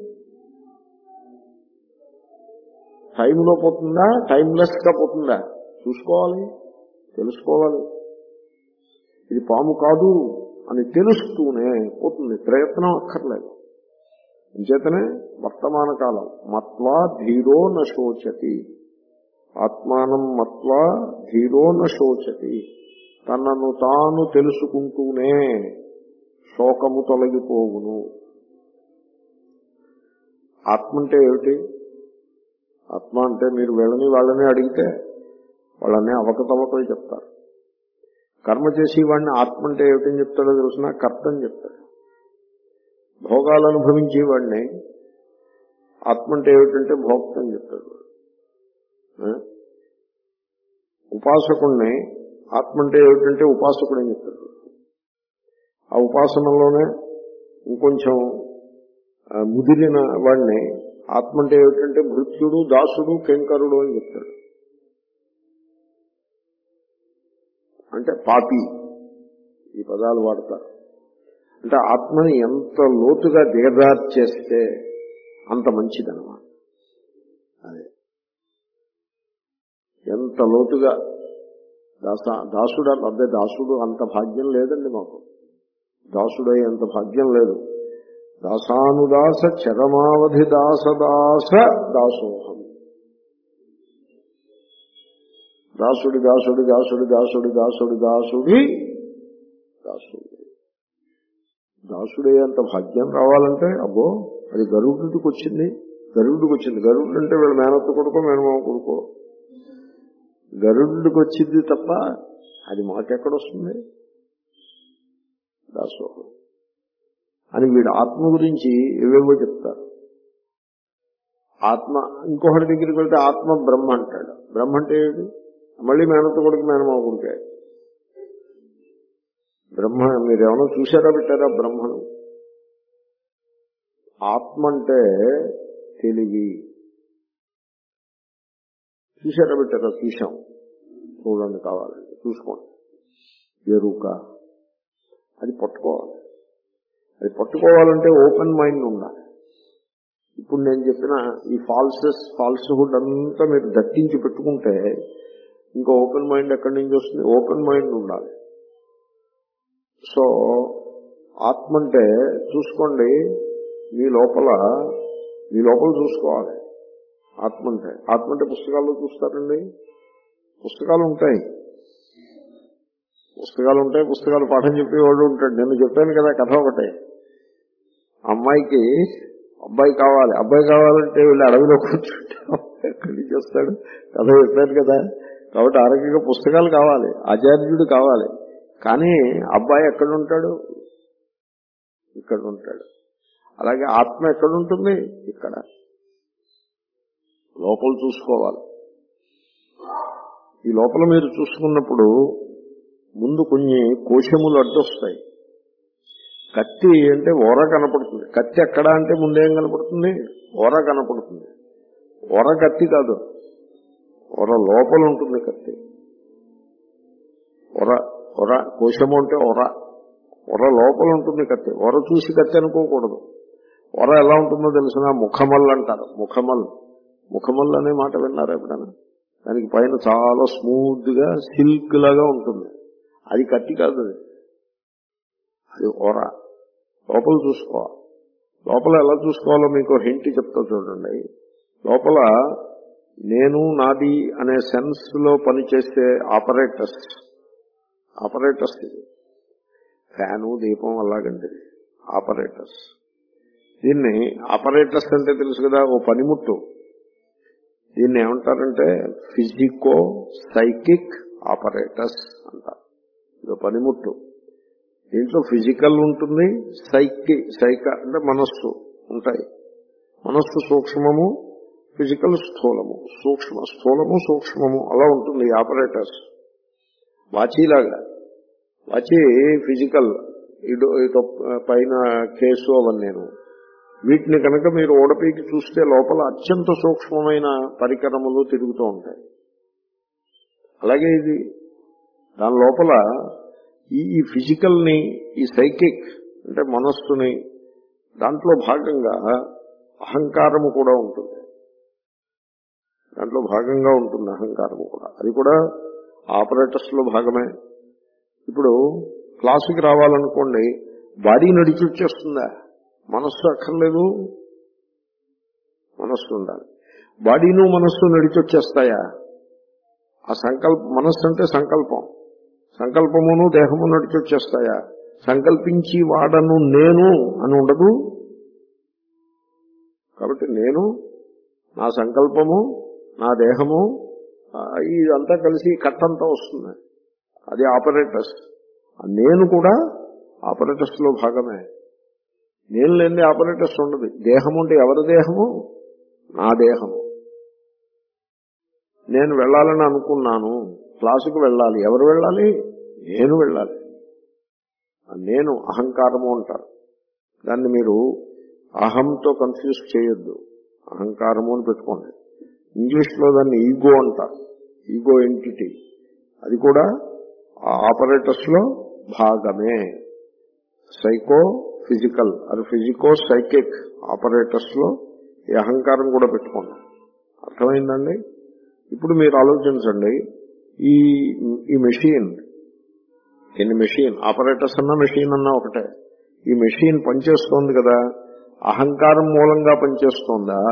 [SPEAKER 1] టైంలో పోతుందా, టైంలెస్ గా పోతుందా చూసుకోవాలి, తెలుసుకోవాలి. ఇది పాము కాదు అని తెలుస్తూనే పోతుంది, ప్రయత్నం అక్కర్లేదు. అంచేతనే వర్తమాన కాలం మత్వా ధీరో నశోచతి, ఆత్మానం మత్వా ధీరో నశోచతి, తనను తాను తెలుసుకుంటూనే శోకము తొలగిపోవును. ఆత్మ అంటే ఏమిటి? ఆత్మ అంటే మీరు వీళ్ళని వాళ్ళని అడిగితే వాళ్ళని అవకతవకలు చెప్తారు. కర్మ చేసి వాడిని ఆత్మ అంటే ఏమిటని చెప్తాడో తెలుసిన కర్త అని చెప్తాడు. భోగాలు అనుభవించేవాడిని ఆత్మ అంటే ఏమిటంటే భోక్త అని చెప్తాడు. ఉపాసకుడిని ఆత్మ అంటే ఏమిటంటే ఉపాసకుడు అని చెప్తాడు. ఆ ఉపాసనలోనే ఇంకొంచెం ముదిరిన వాడిని ఆత్మ అంటే ఏమిటంటే భృత్యుడు, దాసుడు, కింకరుడు అని చెప్తాడు. అంటే పాపి, ఈ పదాలు వాడతారు. అంటే ఆత్మని ఎంత లోతుగా దిగజార్చేస్తే అంత మంచిదన్నమాట. అదే ఎంత లోతుగా దాస దాసుడు అదే దాసుడు అంత భాగ్యం లేదండి మాకు. దాసుడై అంత భాగ్యం లేదు. దాసానుదాస చరమావధి దాసదాస దాసోహం. దాసుడి దాసుడి దాసుడి దాసుడి దాసుడి దాసుడి దాసుడి దాసుడే అంత భాగ్యం రావాలంటే అబ్బో అది గరుడుడికి వచ్చింది. గరుడుడికి వచ్చింది. గరుడు అంటే వీళ్ళ మేనత్త కొడుకో మేనమామ కొడుకో గరుడుడికి వచ్చింది తప్ప అది మాకెక్కడొస్తుంది? దాసోహం అని వీడు ఆత్మ గురించి ఏవేవో చెప్తారు. ఆత్మ ఇంకొకటి దగ్గరికి వెళ్తే ఆత్మ బ్రహ్మ అంటాడు. బ్రహ్మ అంటే ఏమిటి? మళ్ళీ మేనత్త కొడుకు మేనమామ కొడుకే బ్రహ్మ. మీరేమన్నా చూశారా పెట్టారా బ్రహ్మను? ఆత్మ అంటే తెలివి. చూశారా పెట్టారా? చూశాం. చూడండి, కావాలండి చూసుకోండి. ఎరుక అది పట్టుకోవాలి. అది పట్టుకోవాలంటే ఓపెన్ మైండ్ ఉండాలి. ఇప్పుడు నేను చెప్పిన ఈ ఫాల్సెస్ ఫాల్స్హుడ్ అంతా మీరు దట్టించి పెట్టుకుంటే ఇంకా ఓపెన్ మైండ్ ఎక్కడి నుంచి వస్తుంది? ఓపెన్ మైండ్ ఉండాలి. సో ఆత్మ అంటే చూసుకోండి, మీ లోపల మీ లోపల చూసుకోవాలి. ఆత్మ అంటే ఆత్మ అంటే పుస్తకాల్లో చూస్తారండి. పుస్తకాలు ఉంటాయి, పుస్తకాలు ఉంటాయి పుస్తకాలు పాఠం చెప్పేవాడు ఉంటాడు. నేను చెప్పాను కదా కథ ఒకటే. అమ్మాయికి అబ్బాయి కావాలి, అబ్బాయి కావాలంటే వీళ్ళు అడవిలో కూర్చుంటే ఎక్కడి చేస్తాడు? కథ చెప్పాను కదా. కాబట్టి ఆరోగ్యంగా పుస్తకాలు కావాలి, ఆచార్యుడు కావాలి. కానీ అబ్బాయి ఎక్కడుంటాడు? ఇక్కడ ఉంటాడు. అలాగే ఆత్మ ఎక్కడుంటుంది? ఇక్కడ. లోపల చూసుకోవాలి. ఈ లోపల మీరు చూసుకున్నప్పుడు ముందు కొన్ని కోశములు అడ్డొస్తాయి. కత్తి అంటే ఓర కనపడుతుంది. కత్తి ఎక్కడ అంటే ముందేం కనపడుతుంది? ఓర కనపడుతుంది. ఓర కత్తి కాదు, ఓర లోపల ఉంటుంది కత్తి. ఒర ఒర కోశము అంటే ఒర ఒర లోపల ఉంటుంది కత్తి. ఒర చూసి కత్తి అనుకోకూడదు. ఒర ఎలా ఉంటుందో తెలిసిన ముఖమల్ అంటారు. ముఖమల్ ముఖమల్ అనే మాట విన్నారా ఎప్పుడైనా? దానికి పైన చాలా స్మూత్ గా సిల్క్ లాగా ఉంటుంది. అది కత్తి కాదు, అది అది ఓర. లోపల చూసుకోవాలి. లోపల ఎలా చూసుకోవాలో మీకు హింట్ చెప్తా చూడండి. లోపల నేను నాది అనే సెన్స్ లో పనిచేసే ఆపరేటర్స్ ఆపరేటర్స్ ఇది ఫ్యాను దీపం అలాగంటే ఆపరేటర్స్. దీన్ని ఆపరేటర్స్ అంటే తెలుసు కదా, ఓ పనిముట్టు. దీన్ని ఏమంటారంటే ఫిజికో సైకిక్ ఆపరేటర్స్ అంటారు. ఇది పనిముట్టు. దీంట్లో ఫిజికల్ ఉంటుంది, సైకి సైక అంటే మనస్సు ఉంటాయి. మనస్సు సూక్ష్మము, ఫిజికల్ స్థూలము, సూక్ష్మ స్థూలము సూక్ష్మము అలా ఉంటుంది ఆపరేటర్స్. వాచీలాగా, వాచి ఫిజికల్, ఇటు ఇటు పైన కేసు అవన్నీ. నేను వీటిని కనుక మీరు ఓడపీకి చూస్తే లోపల అత్యంత సూక్ష్మమైన పరికరములు తిరుగుతూ ఉంటాయి. అలాగే ఇది దాని లోపల ఈ ఈ ఫిజికల్ని, ఈ సైకిక్ అంటే మనస్సుని, దాంట్లో భాగంగా అహంకారము కూడా ఉంటుంది. దాంట్లో భాగంగా ఉంటుంది అహంకారము కూడా. అది కూడా ఆపరేటర్స్ లో భాగమే. ఇప్పుడు క్లాసుకి రావాలనుకోండి, బాడీ నడిచి వచ్చేస్తుందా? మనస్సు అక్కర్లేదు, మనస్సు ఉండాలి. బాడీను మనస్సు నడిచి వచ్చేస్తాయా? ఆ సంకల్ప మనస్సు అంటే సంకల్పం, సంకల్పమును దేహము నడిచి వచ్చేస్తాయా? సంకల్పించి వాడను నేను అని ఉండదు. కాబట్టి నేను, నా సంకల్పము, నా దేహము, ఇదంతా కలిసి కట్టంతా వస్తుంది. అది ఆపరేటర్స్. నేను కూడా ఆపరేటర్స్ లో భాగమే. నేను లేని ఆపరేటర్స్ ఉండదు. దేహము అంటే ఎవరి దేహము? నా దేహము. నేను వెళ్ళాలని అనుకున్నాను, క్లాసుకు వెళ్ళాలి. ఎవరు వెళ్ళాలి? నేను వెళ్ళాలి. నేను అహంకారము అంటారు. దాన్ని మీరు అహంతో కన్ఫ్యూజ్ చేయొద్దు, అహంకారము అని పెట్టుకోండి. ఇంగ్లీష్ లో దాన్ని ఈగో అంటారు, ఈగో ఎంటిటీ. అది కూడా ఆపరేటర్స్ లో భాగమే. సైకో ఫిజికల్ అది ఫిజికో సైకిక్ ఆపరేటర్స్ లో ఈ అహంకారం కూడా పెట్టుకోండి. అర్థమైందండి? ఇప్పుడు మీరు ఆలోచించండి, ఈ ఈ మెషిన్, ఎన్ని మెషిన్, ఆపరేటర్స్ అన్నా మెషిన్ అన్నా ఒకటే. ఈ మెషిన్ పనిచేస్తోంది కదా, అహంకారం మూలంగా పనిచేస్తోందా,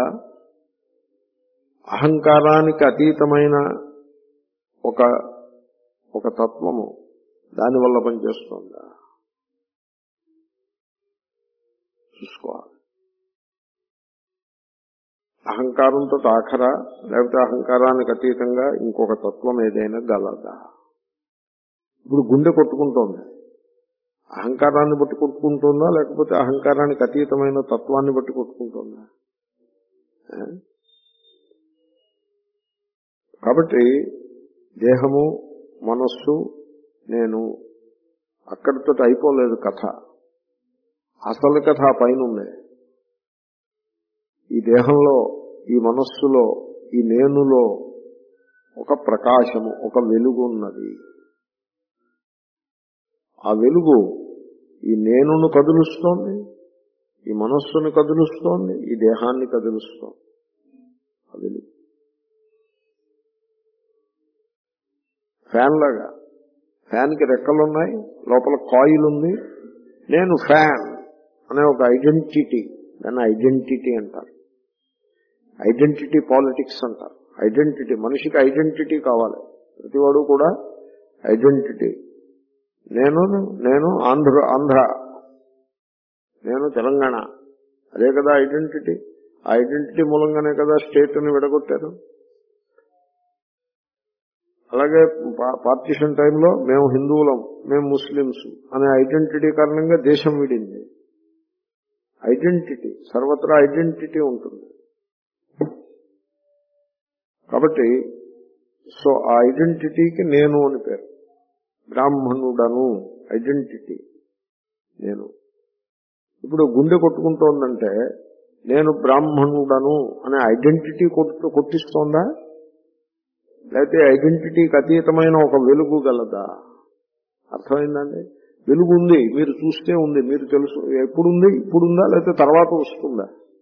[SPEAKER 1] అహంకారానికి అతీతమైన ఒక ఒక తత్వము దానివల్ల పనిచేస్తోందా చూసుకోవాలి. అహంకారంతో ఆఖరా, లేకపోతే అహంకారానికి అతీతంగా ఇంకొక తత్వం ఏదైనా గలదా? ఇప్పుడు గుండె కొట్టుకుంటోంది, అహంకారాన్ని బట్టి కొట్టుకుంటుందా, లేకపోతే అహంకారానికి అతీతమైన తత్వాన్ని బట్టి కొట్టుకుంటుందా? కాబట్టి దేహము, మనస్సు, నేను, అక్కడితో అయిపోలేదు కథ. అసలు కథ ఆ పైన ఉంది. ఈ దేహంలో, ఈ మనస్సులో, ఈ నేనులో ఒక ప్రకాశము, ఒక వెలుగు ఉన్నది. ఆ వెలుగు ఈ నేనును కదులుస్తోంది, ఈ మనస్సును కదులుస్తోంది, ఈ దేహాన్ని కదులుస్తోంది. ఆ వెలుగు ఫ్యాన్ లాగా. ఫ్యాన్కి రెక్కలున్నాయి, లోపల కాయిల్ ఉంది. నేను ఫ్యాన్ అనే ఒక ఐడెంటిటీ, దాన్ని ఐడెంటిటీ అంటారు. ఐడెంటిటీ పాలిటిక్స్ అంటారు. ఐడెంటిటీ, మనిషికి ఐడెంటిటీ కావాలి. ప్రతివాడు కూడా ఐడెంటిటీ. నేను నేను ఆంధ్ర ఆంధ్ర నేను తెలంగాణ, అదే కదా ఐడెంటిటీ. ఆ ఐడెంటిటీ మూలంగానే కదా స్టేట్ని విడగొట్టారు. అలాగే పార్టీషన్ టైంలో మేము హిందువులం, మేము ముస్లింస్ అనే ఐడెంటిటీ కారణంగా దేశం విడింది. ఐడెంటిటీ, సర్వత్రా ఐడెంటిటీ ఉంటుంది. కాబట్టి సో ఆ ఐడెంటిటీకి నేను అని పేరు. బ్రాహ్మణుడను ఐడెంటిటీ నేను. ఇప్పుడు గుండె కొట్టుకుంటోందంటే నేను బ్రాహ్మణుడను అనే ఐడెంటిటీ కొట్టు కొట్టిస్తోందా, లేకపోతే ఐడెంటిటీకి అతీతమైన ఒక వెలుగు గలదా? అర్థమైందండి? వెలుగు ఉంది, మీరు చూస్తే ఉంది, మీరు తెలుసు. ఎప్పుడుంది? ఇప్పుడుందా లేకపోతే తర్వాత వస్తుందా?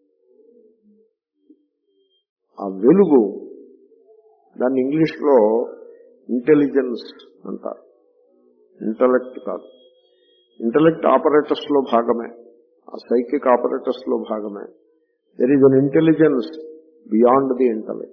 [SPEAKER 1] ఆ వెలుగు, దాన్ని ఇంగ్లీష్ లో ఇంటెలిజెన్స్ అంటారు. ఇంటలెక్ట్ కాదు. ఇంటలెక్ట్ ఆపరేటర్స్ లో భాగమే, ఆ సైకిక్ ఆపరేటర్స్ లో భాగమే. There is an intelligence beyond the intellect.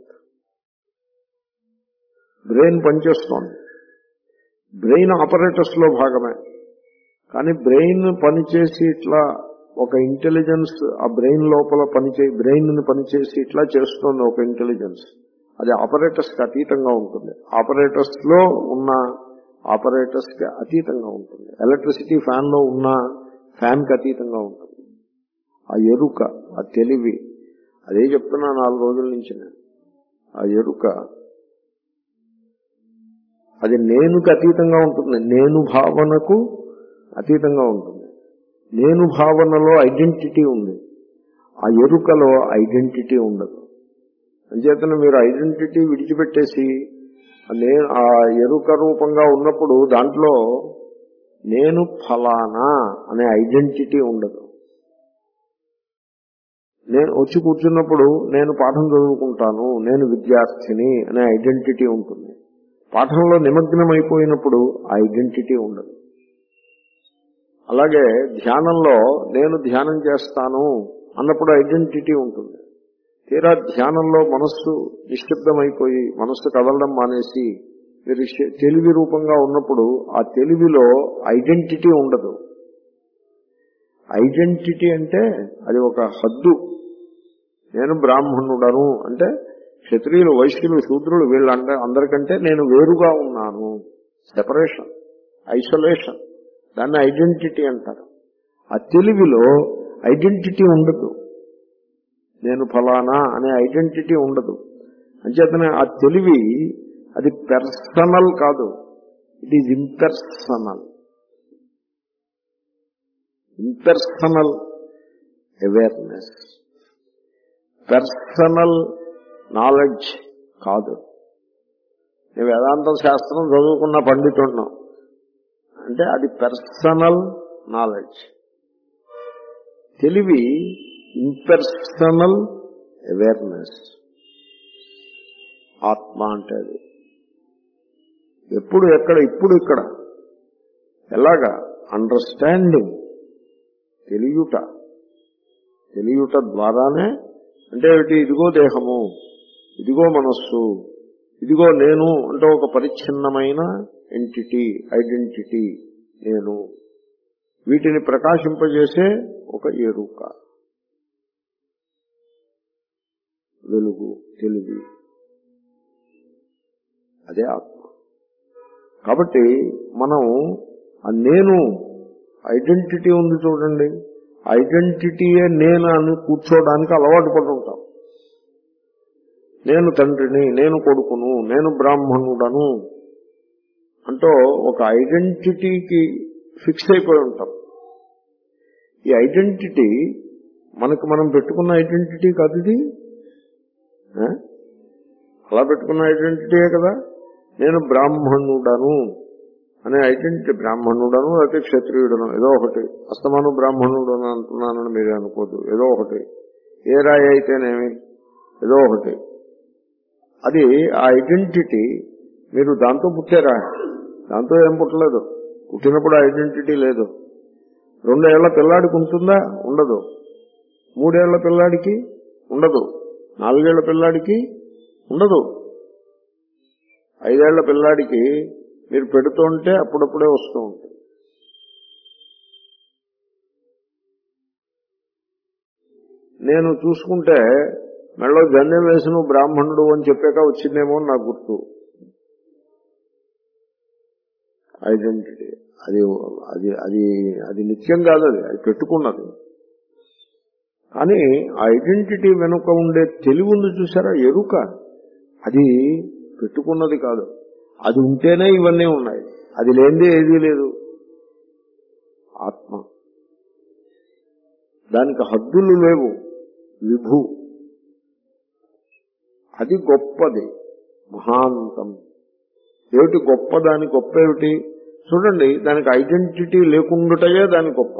[SPEAKER 1] Brain పనిచేస్తోంది, బ్రెయిన్ ఆపరేటర్స్ లో భాగమే. కానీ బ్రెయిన్ పనిచేసి ఇట్లా ఒక ఇంటెలిజెన్స్ ఆ బ్రెయిన్ లోపల పనిచే బ్రెయిన్ ని పనిచేసి ఇట్లా చేస్తోంది ఒక ఇంటెలిజెన్స్. అది ఆపరేటర్స్ కి అతీతంగా ఉంటుంది. ఆపరేటర్స్ లో ఉన్న ఆపరేటర్స్ కి అతీతంగా ఉంటుంది. ఎలక్ట్రిసిటీ ఫ్యాన్ లో ఉన్న ఫ్యాన్ కి అతీతంగా ఉంటుంది. ఆ ఎరుక, ఆ తెలివి, అదే చెప్తున్నా నాలుగు రోజుల నుంచి నేను. ఆ ఎరుక అది నేనుకి అతీతంగా ఉంటుంది, నేను భావనకు అతీతంగా ఉంటుంది. నేను భావనలో ఐడెంటిటీ ఉంది, ఆ ఎరుకలో ఐడెంటిటీ ఉండదు. అంచేతన మీరు ఐడెంటిటీ విడిచిపెట్టేసి నేను ఆ ఎరుక రూపంగా ఉన్నప్పుడు దాంట్లో నేను ఫలానా అనే ఐడెంటిటీ ఉండదు. నేను వచ్చి కూర్చున్నప్పుడు నేను పాఠం చదువుకుంటాను, నేను విద్యార్థిని అనే ఐడెంటిటీ ఉంటుంది. పాఠంలో నిమగ్నం అయిపోయినప్పుడు ఐడెంటిటీ ఉండదు. అలాగే ధ్యానంలో నేను ధ్యానం చేస్తాను అన్నప్పుడు ఐడెంటిటీ ఉంటుంది. తీరా ధ్యానంలో మనస్సు నిశ్శబ్దమైపోయి మనస్సు కదలడం మానేసి మీరు తెలివి రూపంగా ఉన్నప్పుడు ఆ తెలివిలో ఐడెంటిటీ ఉండదు. ఐడెంటిటీ అంటే అది ఒక హద్దు. నేను బ్రాహ్మణుడను అంటే క్షత్రియులు, వైశ్యులు, శూద్రులు వీళ్ళంటే అందరికంటే నేను వేరుగా ఉన్నాను. సెపరేషన్, ఐసోలేషన్, దాన్ని ఐడెంటిటీ అంటారు. ఆ తెలివిలో ఐడెంటిటీ ఉండదు, నేను ఫలానా అనే ఐడెంటిటీ ఉండదు. అంచేతనే ఆ తెలివి అది పర్సనల్ కాదు, it is impersonal. Impersonal awareness, personal knowledge కాదు. నేను వేదాంతం శాస్త్రం చదువుకున్న పండితుడున్నాం అంటే అది పర్సనల్ నాలెడ్జ్. తెలివి ఇంపర్సనల్ అవేర్నెస్. ఆత్మ అంటే అది ఎప్పుడు ఎక్కడ, ఇప్పుడు ఇక్కడ. ఎలాగా? అండర్స్టాండింగ్, తెలియుట. తెలియుట ద్వారానే అంటే ఏమిటి? ఇదిగో దేహము, ఇదిగో మనస్సు, ఇదిగో నేను అంటే ఒక పరిచ్ఛిన్నమైన ఎంటిటీ, ఐడెంటిటీ నేను. వీటిని ప్రకాశింపజేసే ఒక ఎరుక, వెలుగు, తెలివి, అదే ఆత్మ. కాబట్టి మనం ఆ నేను ఐడెంటిటీ ఉంది చూడండి, ఐడెంటిటీయే నేను అని కూర్చోవడానికి అలవాటు పడి ఉంటాం. నేను తండ్రిని, నేను కొడుకును, నేను బ్రాహ్మణుడను అంటూ ఒక ఐడెంటిటీకి ఫిక్స్ అయిపోయి ఉంటాం. ఈ ఐడెంటిటీ మనకు మనం పెట్టుకున్న ఐడెంటిటీ కాదు ఇది. అలా పెట్టుకున్న ఐడెంటిటీయే కదా. నేను బ్రాహ్మణుడను అనే ఐడెంటిటీ, బ్రాహ్మణుడను లేకపోతే క్షత్రియుడను ఏదో ఒకటి, అస్తమాను బ్రాహ్మణుడను అంటున్నానని మీరే అనుకోదు, ఏదో ఒకటి, ఏ రాయి అయితేనేమి ఏదో ఒకటి. అది ఆ ఐడెంటిటీ. మీరు దాంతో పుట్టారా? దాంతో ఏం పుట్టలేదు. పుట్టినప్పుడు ఐడెంటిటీ లేదు. రెండేళ్ల పిల్లాడికి ఉంటుందా? ఉండదు. మూడేళ్ల పిల్లాడికి ఉండదు. నాలుగేళ్ల పిల్లాడికి ఉండదు. ఐదేళ్ల పిల్లాడికి మీరు పెడుతుంటే అప్పుడప్పుడే వస్తూ ఉంటుంది. నేను చూసుకుంటే మెళ్ళో గంధం వేసి నువ్వు బ్రాహ్మణుడు అని చెప్పాక వచ్చిందేమో నాకు గుర్తు. ఐడెంటిటీ అది అది అది అది నిత్యం కాదు, అది అది పెట్టుకున్నది. కానీ ఆ ఐడెంటిటీ వెనుక ఉండే తెలివి ఉంది చూసారా, ఎరుక, అది పెట్టుకున్నది కాదు. అది ఉంటేనే ఇవన్నీ ఉన్నాయి, అది లేనిదే ఏదీ లేదు. ఆత్మ, దానికి హద్దులు లేవు, విభు. అది గొప్పది, మహాంతం. ఏమిటి గొప్ప? దాని గొప్ప ఏమిటి చూడండి. దానికి ఐడెంటిటీ లేకుండాటయే దాని గొప్ప.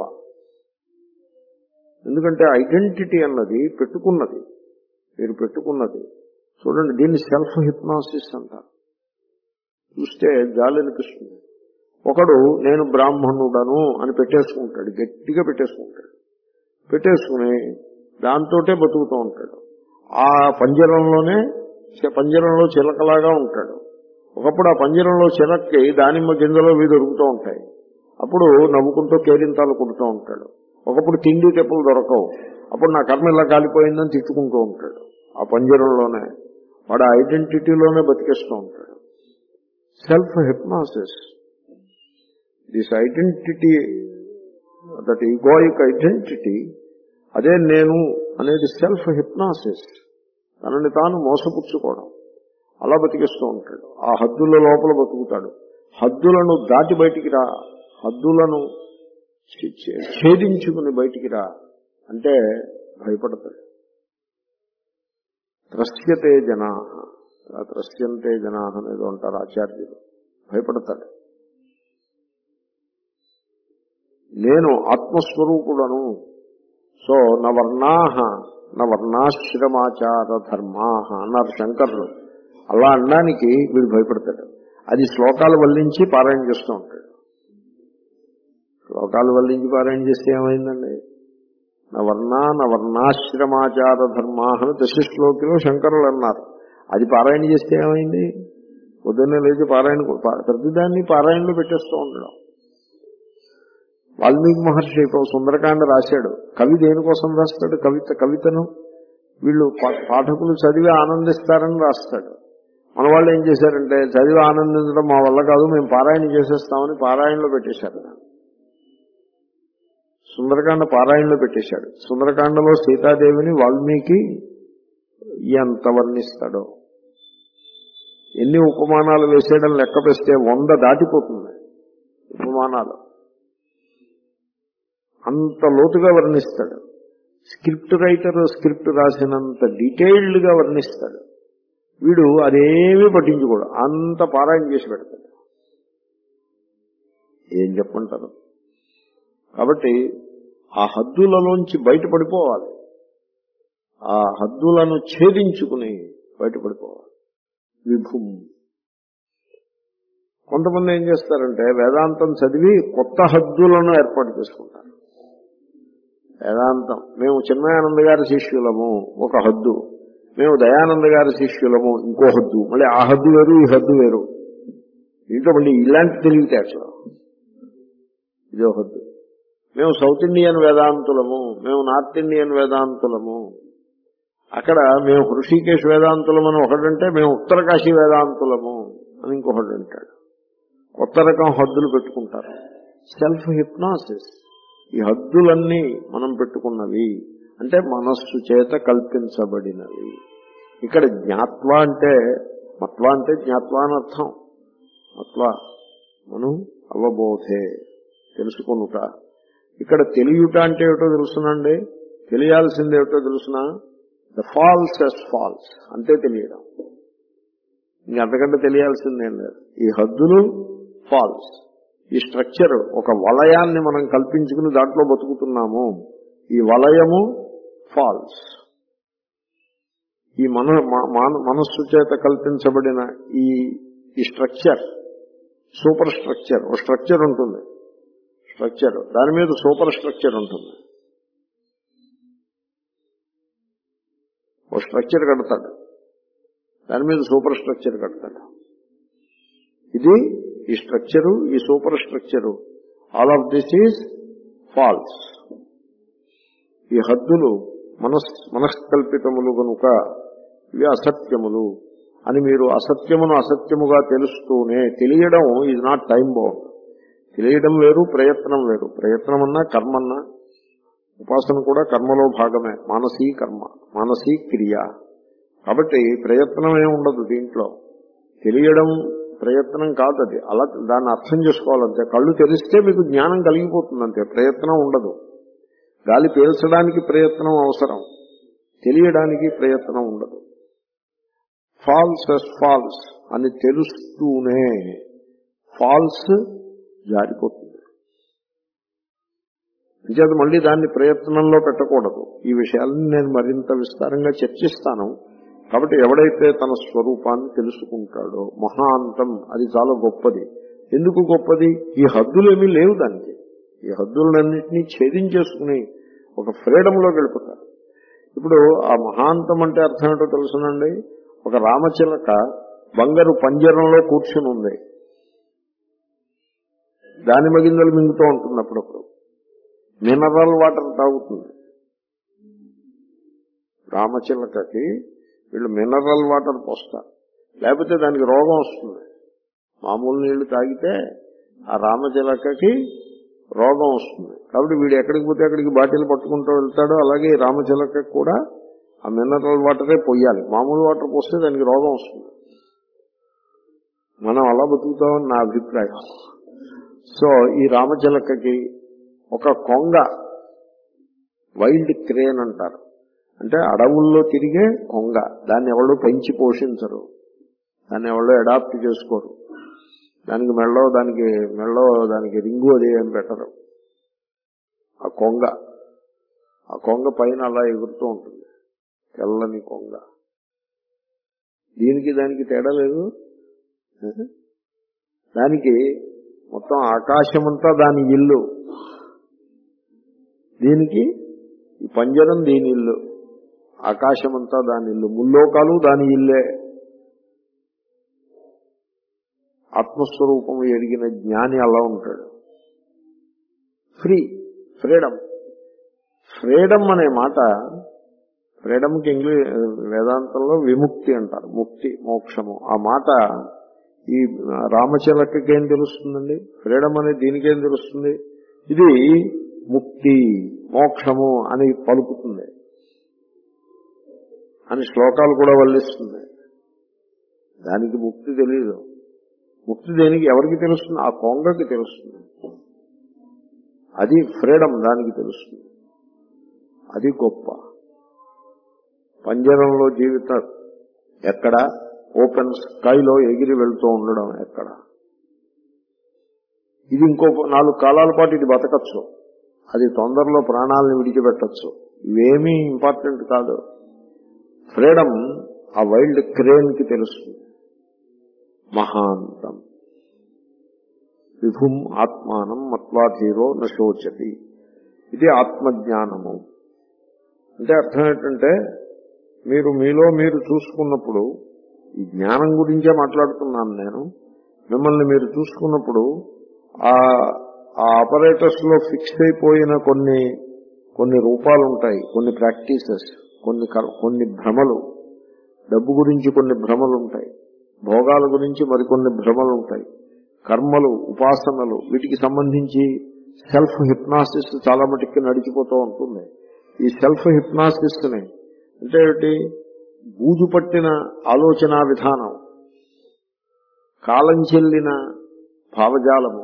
[SPEAKER 1] ఎందుకంటే ఐడెంటిటీ అన్నది పెట్టుకున్నది, మీరు పెట్టుకున్నది. చూడండి, దీన్ని సెల్ఫ్ హిప్నాసిస్ అంటారు. చూస్తే జాలి అనిపిస్తుంది. ఒకడు నేను బ్రాహ్మణుడను అని పెట్టేసుకుంటాడు, గట్టిగా పెట్టేసుకుంటాడు. పెట్టేసుకుని దాంతోటే బతుకుతూ ఉంటాడు. ఆ పంజరంలోనే, పంజరంలో చిలకలాగా ఉంటాడు. ఒకప్పుడు ఆ పంజరంలో చిలక్కి దానిమ్మ గింజలో ఇవి దొరుకుతూ ఉంటాయి. అప్పుడు నవ్వుకుంటూ కేరింతాలు కొడుతూ ఉంటాడు. ఒకప్పుడు తిండి తెప్పులు దొరకవు, అప్పుడు నా కర్మ ఇలా కాలిపోయిందని తిట్టుకుంటూ ఉంటాడు. ఆ పంజరంలోనే వాడు ఐడెంటిటీలోనే బతికేస్తూ ఉంటాడు. Self hypnosis, this identity, that egoic identity, అదే నేను అనేది సెల్ఫ్ హిప్నాసిస్, తనని తాను మోసపుచ్చుకోవడం. అలా బతికిస్తూ ఉంటాడు, ఆ హద్దుల లోపల బతుకుతాడు. హద్దులను దాటి బయటికి రా, హద్దులను ఛేదించుకుని బయటికి రా అంటే భయపడతాడు. త్రస్యతే జనా, త్రస్యంతే జనా అనేది అంటారు ఆచార్యులు. భయపడతాడు. నేను ఆత్మస్వరూపుడను. సో నవర్ణాహ నవర్ణాశ్రమాచార ధర్మాహ అన్నారు శంకరులు. అలా అనడానికి వీడు భయపడతాడు. అది శ్లోకాలు వల్లించి పారాయణ చేస్తూ ఉంటాడు. శ్లోకాలు వల్లించి పారాయణ చేస్తే ఏమైందండి? నవర్ణ నవర్ణాశ్రమాచార ధర్మాహ అని దశ శ్లోకిలో శంకరులు అన్నారు. అది పారాయణ చేస్తే ఏమైంది? పొద్దున్నే లేచి పారాయణ ప్రతిదాన్ని పారాయణలో పెట్టేస్తూ ఉండడం. వాల్మీకి మహర్షి ఇప్పుడు సుందరకాండ రాశాడు. కవి దేనికోసం రాస్తాడు? కవిత కవితను వీళ్ళు పాఠకులు చదివి ఆనందిస్తారని రాస్తాడు. మన వాళ్ళు ఏం చేశారంటే చదివి ఆనందించడం మా వల్ల కాదు, మేము పారాయణ చేసేస్తామని పారాయణలో పెట్టేశారు. సుందరకాండ పారాయణలో పెట్టేశాడు. సుందరకాండలో సీతాదేవిని వాల్మీకి ఎంత వర్ణిస్తాడో, ఎన్ని ఉపమానాలు వేసేయడం లెక్క పెస్తే వంద దాటిపోతుంది ఉపమానాలు. అంత లోతుగా వర్ణిస్తాడు. స్క్రిప్ట్ రైటర్ స్క్రిప్ట్ రాసినంత డీటెయిల్డ్ గా వర్ణిస్తాడు. వీడు అదేమీ పట్టించుకోడు, అంత పారాయణ చేసి పెడతాడు. ఏం చెప్పంటారు? కాబట్టి ఆ హద్దులలోంచి బయటపడిపోవాలి, ఆ హద్దులను ఛేదించుకుని బయటపడిపోవాలి. విభుం. కొంతమంది ఏం చేస్తారంటే వేదాంతం చదివి కొత్త హద్దులను ఏర్పాటు చేసుకుంటారు. వేదాంతం మేము చిన్మయానంద గారి శిష్యులము ఒక హద్దు, మేము దయానంద గారి శిష్యులము ఇంకో హద్దు, మళ్ళీ ఆ హద్దు వేరు ఈ హద్దు వేరు. దీంట్లో మళ్ళీ ఇలాంటి తెలివితేటలు. ఇదో హద్దు. మేము సౌత్ ఇండియన్ వేదాంతులము, మేము నార్త్ ఇండియన్ వేదాంతులము. అక్కడ మేము హృషికేశ్ వేదాంతులము అని ఒకటంటే మేము ఉత్తరకాశీ వేదాంతులము అని ఇంకొకటి అంటాడు. కొత్త రకం హద్దులు పెట్టుకుంటారు. Self hypnosis. ఈ హద్దులన్నీ మనం పెట్టుకున్నవి అంటే మనస్సు చేత కల్పించబడినవి. ఇక్కడ జ్ఞాత్వ అంటే మత్వ అంటే జ్ఞాత్వ అని అర్థం. మత్వ మనం అవబోధే తెలుసుకొనుట. ఇక్కడ తెలియుట అంటే ఏమిటో తెలుసునండి, తెలియాల్సింది ఏమిటో తెలుసునా? ద ఫాల్స్ ఎస్ ఫాల్స్ అంతే తెలియడం. ఇంకంతకంటే తెలియాల్సిందేం లేదు. ఈ హద్దులు ఫాల్స్, ఈ స్ట్రక్చర్ ఒక వలయాన్ని మనం కల్పించుకుని దాంట్లో బతుకుతున్నాము. ఈ వలయము ఫాల్స్. ఈ మన మనస్సు చేత కల్పించబడిన ఈ ఈ స్ట్రక్చర్ సూపర్ స్ట్రక్చర్. ఒక స్ట్రక్చర్ ఉంటుంది, స్ట్రక్చర్ దాని మీద సూపర్ స్ట్రక్చర్ ఉంటుంది. ఒక స్ట్రక్చర్ కడతాడు, దాని మీద సూపర్ స్ట్రక్చర్ కడతాడు. ఇది ఈ స్ట్రక్చరు, ఈ super structure, all of this is false. ఈ హద్దులు మనస్ మనస్కల్పితములు కనుక ఇవి అసత్యములు అని మీరు అసత్యమును అసత్యముగా తెలుస్తూనే తెలియడం ఈజ్ నాట్ టైం బౌండ్. తెలియడం వేరు, ప్రయత్నం వేరు. ప్రయత్నం అన్నా కర్మన్నా, ఉపాసన కూడా కర్మలో భాగమే. మానసీ కర్మ, మానసీ క్రియ. కాబట్టి ప్రయత్నం ఏమి ఉండదు దీంట్లో. తెలియడం ప్రయత్నం కాదు, అది అలా దాన్ని అర్థం చేసుకోవాలంటే. కళ్ళు తెరిస్తే మీకు జ్ఞానం కలిగిపోతుందంటే ప్రయత్నం ఉండదు. గాలి పీల్చడానికి ప్రయత్నం అవసరం, తెలియడానికి ప్రయత్నం ఉండదు. ఫాల్స్ ఎస్ ఫాల్స్ అని తెలుస్తూనే ఫాల్స్ జారిపోతుంది. అంచేత మళ్ళీ దాన్ని ప్రయత్నంలో పెట్టకూడదు. ఈ విషయాలను నేను మరింత విస్తారంగా చర్చిస్తాను. కాబట్టి ఎవడైతే తన స్వరూపాన్ని తెలుసుకుంటాడో మహాంతం, అది చాలా గొప్పది. ఎందుకు గొప్పది? ఈ హద్దులు ఏమీ లేవు దానికి. ఈ హద్దులన్నింటినీ ఛేదించేసుకుని ఒక ఫ్రీడంలో గడుపుతారు. ఇప్పుడు ఆ మహాంతం అంటే అర్థం ఏంటో తెలుసునండి. ఒక రామచిలక బంగారు పంజరంలో కూర్చుని ఉంది, దానిమ్మ గింజలు మింగుతూ ఉంటుంది. అప్పుడప్పుడు మినరల్ వాటర్ తాగుతుంది. రామచిలకకి వీళ్ళు మినరల్ వాటర్ పోస్తారు, లేకపోతే దానికి రోగం వస్తుంది. మామూలు నీళ్లు తాగితే ఆ రామచిలకకి రోగం వస్తుంది. కాబట్టి వీడు ఎక్కడికి పోతే అక్కడికి బాటిల్ పట్టుకుంటూ వెళ్తాడో అలాగే రామచిలక కూడా ఆ మినరల్ వాటరే పోయాలి. మామూలు వాటర్ పోస్తే దానికి రోగం వస్తుంది. మనం అలా బతుకుతామని నా అభిప్రాయం. సో ఈ రామచిలకకి ఒక కొంగ, వైల్డ్ క్రేన్ అంటారు, అంటే అడవుల్లో తిరిగే కొంగ, దాన్ని ఎవరు పెంచి పోషించరు, దాన్ని ఎవరు అడాప్ట్ చేసుకోరు, దానికి మెళ్ళో దానికి మెళ్ళో దానికి రింగు అది ఏం పెట్టరు. ఆ కొంగ ఆ కొంగ పైన అలా ఎగురుతూ ఉంటుంది, తెల్లని కొంగ. దీనికి దానికి తేడా లేదు. దానికి మొత్తం ఆకాశమంతా దాని ఇల్లు, దీనికి ఈ పంజరం దీని ఇల్లు, ఆకాశమంతా దాని ఇల్లు, ముల్లోకాలు దాని ఇల్లే. ఆత్మస్వరూపం ఎరిగిన జ్ఞాని అలా ఉంటాడు. Free, freedom. ఫ్రీడమ్ అనే మాట, ఫ్రీడమ్కి ఇంగ్లీష్ వేదాంతంలో విముక్తి అంటారు, ముక్తి, మోక్షము. ఆ మాట ఈ రామచిలకకి ఏం తెలుస్తుందండి? ఫ్రీడమ్ అనేది దీనికేం తెలుస్తుంది? ఇది ముక్తి, మోక్షము అని పలుకుతుంది అని శ్లోకాలు కూడా వల్లిస్తుంది. దానికి ముక్తి తెలియదు. ముక్తి దేనికి ఎవరికి తెలుస్తుంది? ఆ కొంగకి తెలుస్తుంది. అది ఫ్రీడమ్, దానికి తెలుస్తుంది. అది గొప్ప. పంజరంలో జీవితం ఎక్కడ? ఓపెన్ స్కైలో ఎగిరి వెళ్తూ ఉండడం ఎక్కడ? ఇది ఇంకో నాలుగు కాలాల పాటు ఇది బతకచ్చు, అది తొందరలో ప్రాణాలను విడిచిపెట్టచ్చు. ఇవేమీ ఇంపార్టెంట్ కాదు. ఫ్రీడమ్ ఆ వైల్డ్ క్రేన్ కి తెలుస్తుంది. మహాంతం విభుం ఆత్మానం మత్వాధీరో నశోచతి. ఇది ఆత్మజ్ఞానము. అంటే అర్థం ఏంటంటే, మీరు మీలో మీరు చూసుకున్నప్పుడు, ఈ జ్ఞానం గురించే మాట్లాడుతున్నాను నేను, మిమ్మల్ని మీరు చూసుకున్నప్పుడు ఆ ఆపరేటర్స్ లో ఫిక్స్ అయిపోయిన కొన్ని కొన్ని రూపాలు ఉంటాయి, కొన్ని ప్రాక్టీసెస్, కొన్ని కొన్ని భ్రమలు. డబ్బు గురించి కొన్ని భ్రమలు ఉంటాయి, భోగాల గురించి మరికొన్ని భ్రమలు ఉంటాయి, కర్మలు, ఉపాసనలు, వీటికి సంబంధించి సెల్ఫ్ హిప్నాసిస్ చాలా మటుకు నడిచిపోతూ ఉంటుంది. ఈ సెల్ఫ్ హిప్నాసిస్ ని అంటే ఏమిటి? బూజు పట్టిన ఆలోచన విధానం, కాలం చెల్లిన భావజాలము.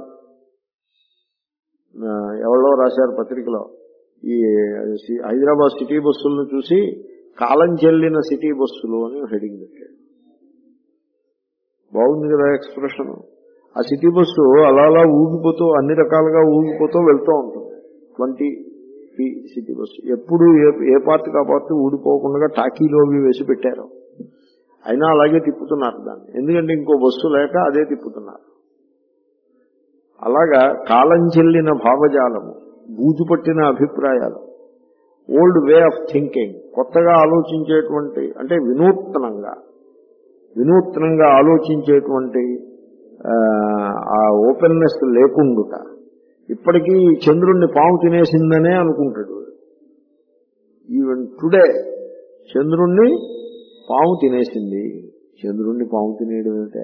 [SPEAKER 1] ఎవరో రాశారు పత్రికలో, ఈ హైదరాబాద్ సిటీ బస్సులను చూసి కాలం చెల్లిన సిటీ బస్సులు అని హెడింగ్ పెట్టాడు. బాగుంది కదా ఎక్స్ప్రెషన్. ఆ సిటీ బస్సు అలా అలా ఊగిపోతూ, అన్ని రకాలుగా ఊగిపోతూ వెళ్తూ ఉంటుంది. ట్వంటీ పి సిటీ బస్సు ఎప్పుడు ఏ పార్టీ ఆ పార్టీ ఊడిపోకుండా టాకీలో వేసి పెట్టారు. అయినా అలాగే తిప్పుతున్నారు దాన్ని, ఎందుకంటే ఇంకో బస్సు లేక అదే తిప్పుతున్నారు. అలాగా కాలం చెల్లిన భావజాలము, బూజు పట్టిన అభిప్రాయాలు, ఓల్డ్ వే ఆఫ్ థింకింగ్, కొత్తగా ఆలోచించేటువంటి, అంటే వినూత్నంగా వినూత్నంగా ఆలోచించేటువంటి ఆ ఓపెన్నెస్ లేకుండుట. ఇప్పటికీ చంద్రుణ్ణి పాము తినేసిందనే అనుకుంటాడు. ఈవెన్ టుడే చంద్రుణ్ణి పాము తినేసింది. చంద్రుణ్ణి పాము తినేయడం ఏంటే?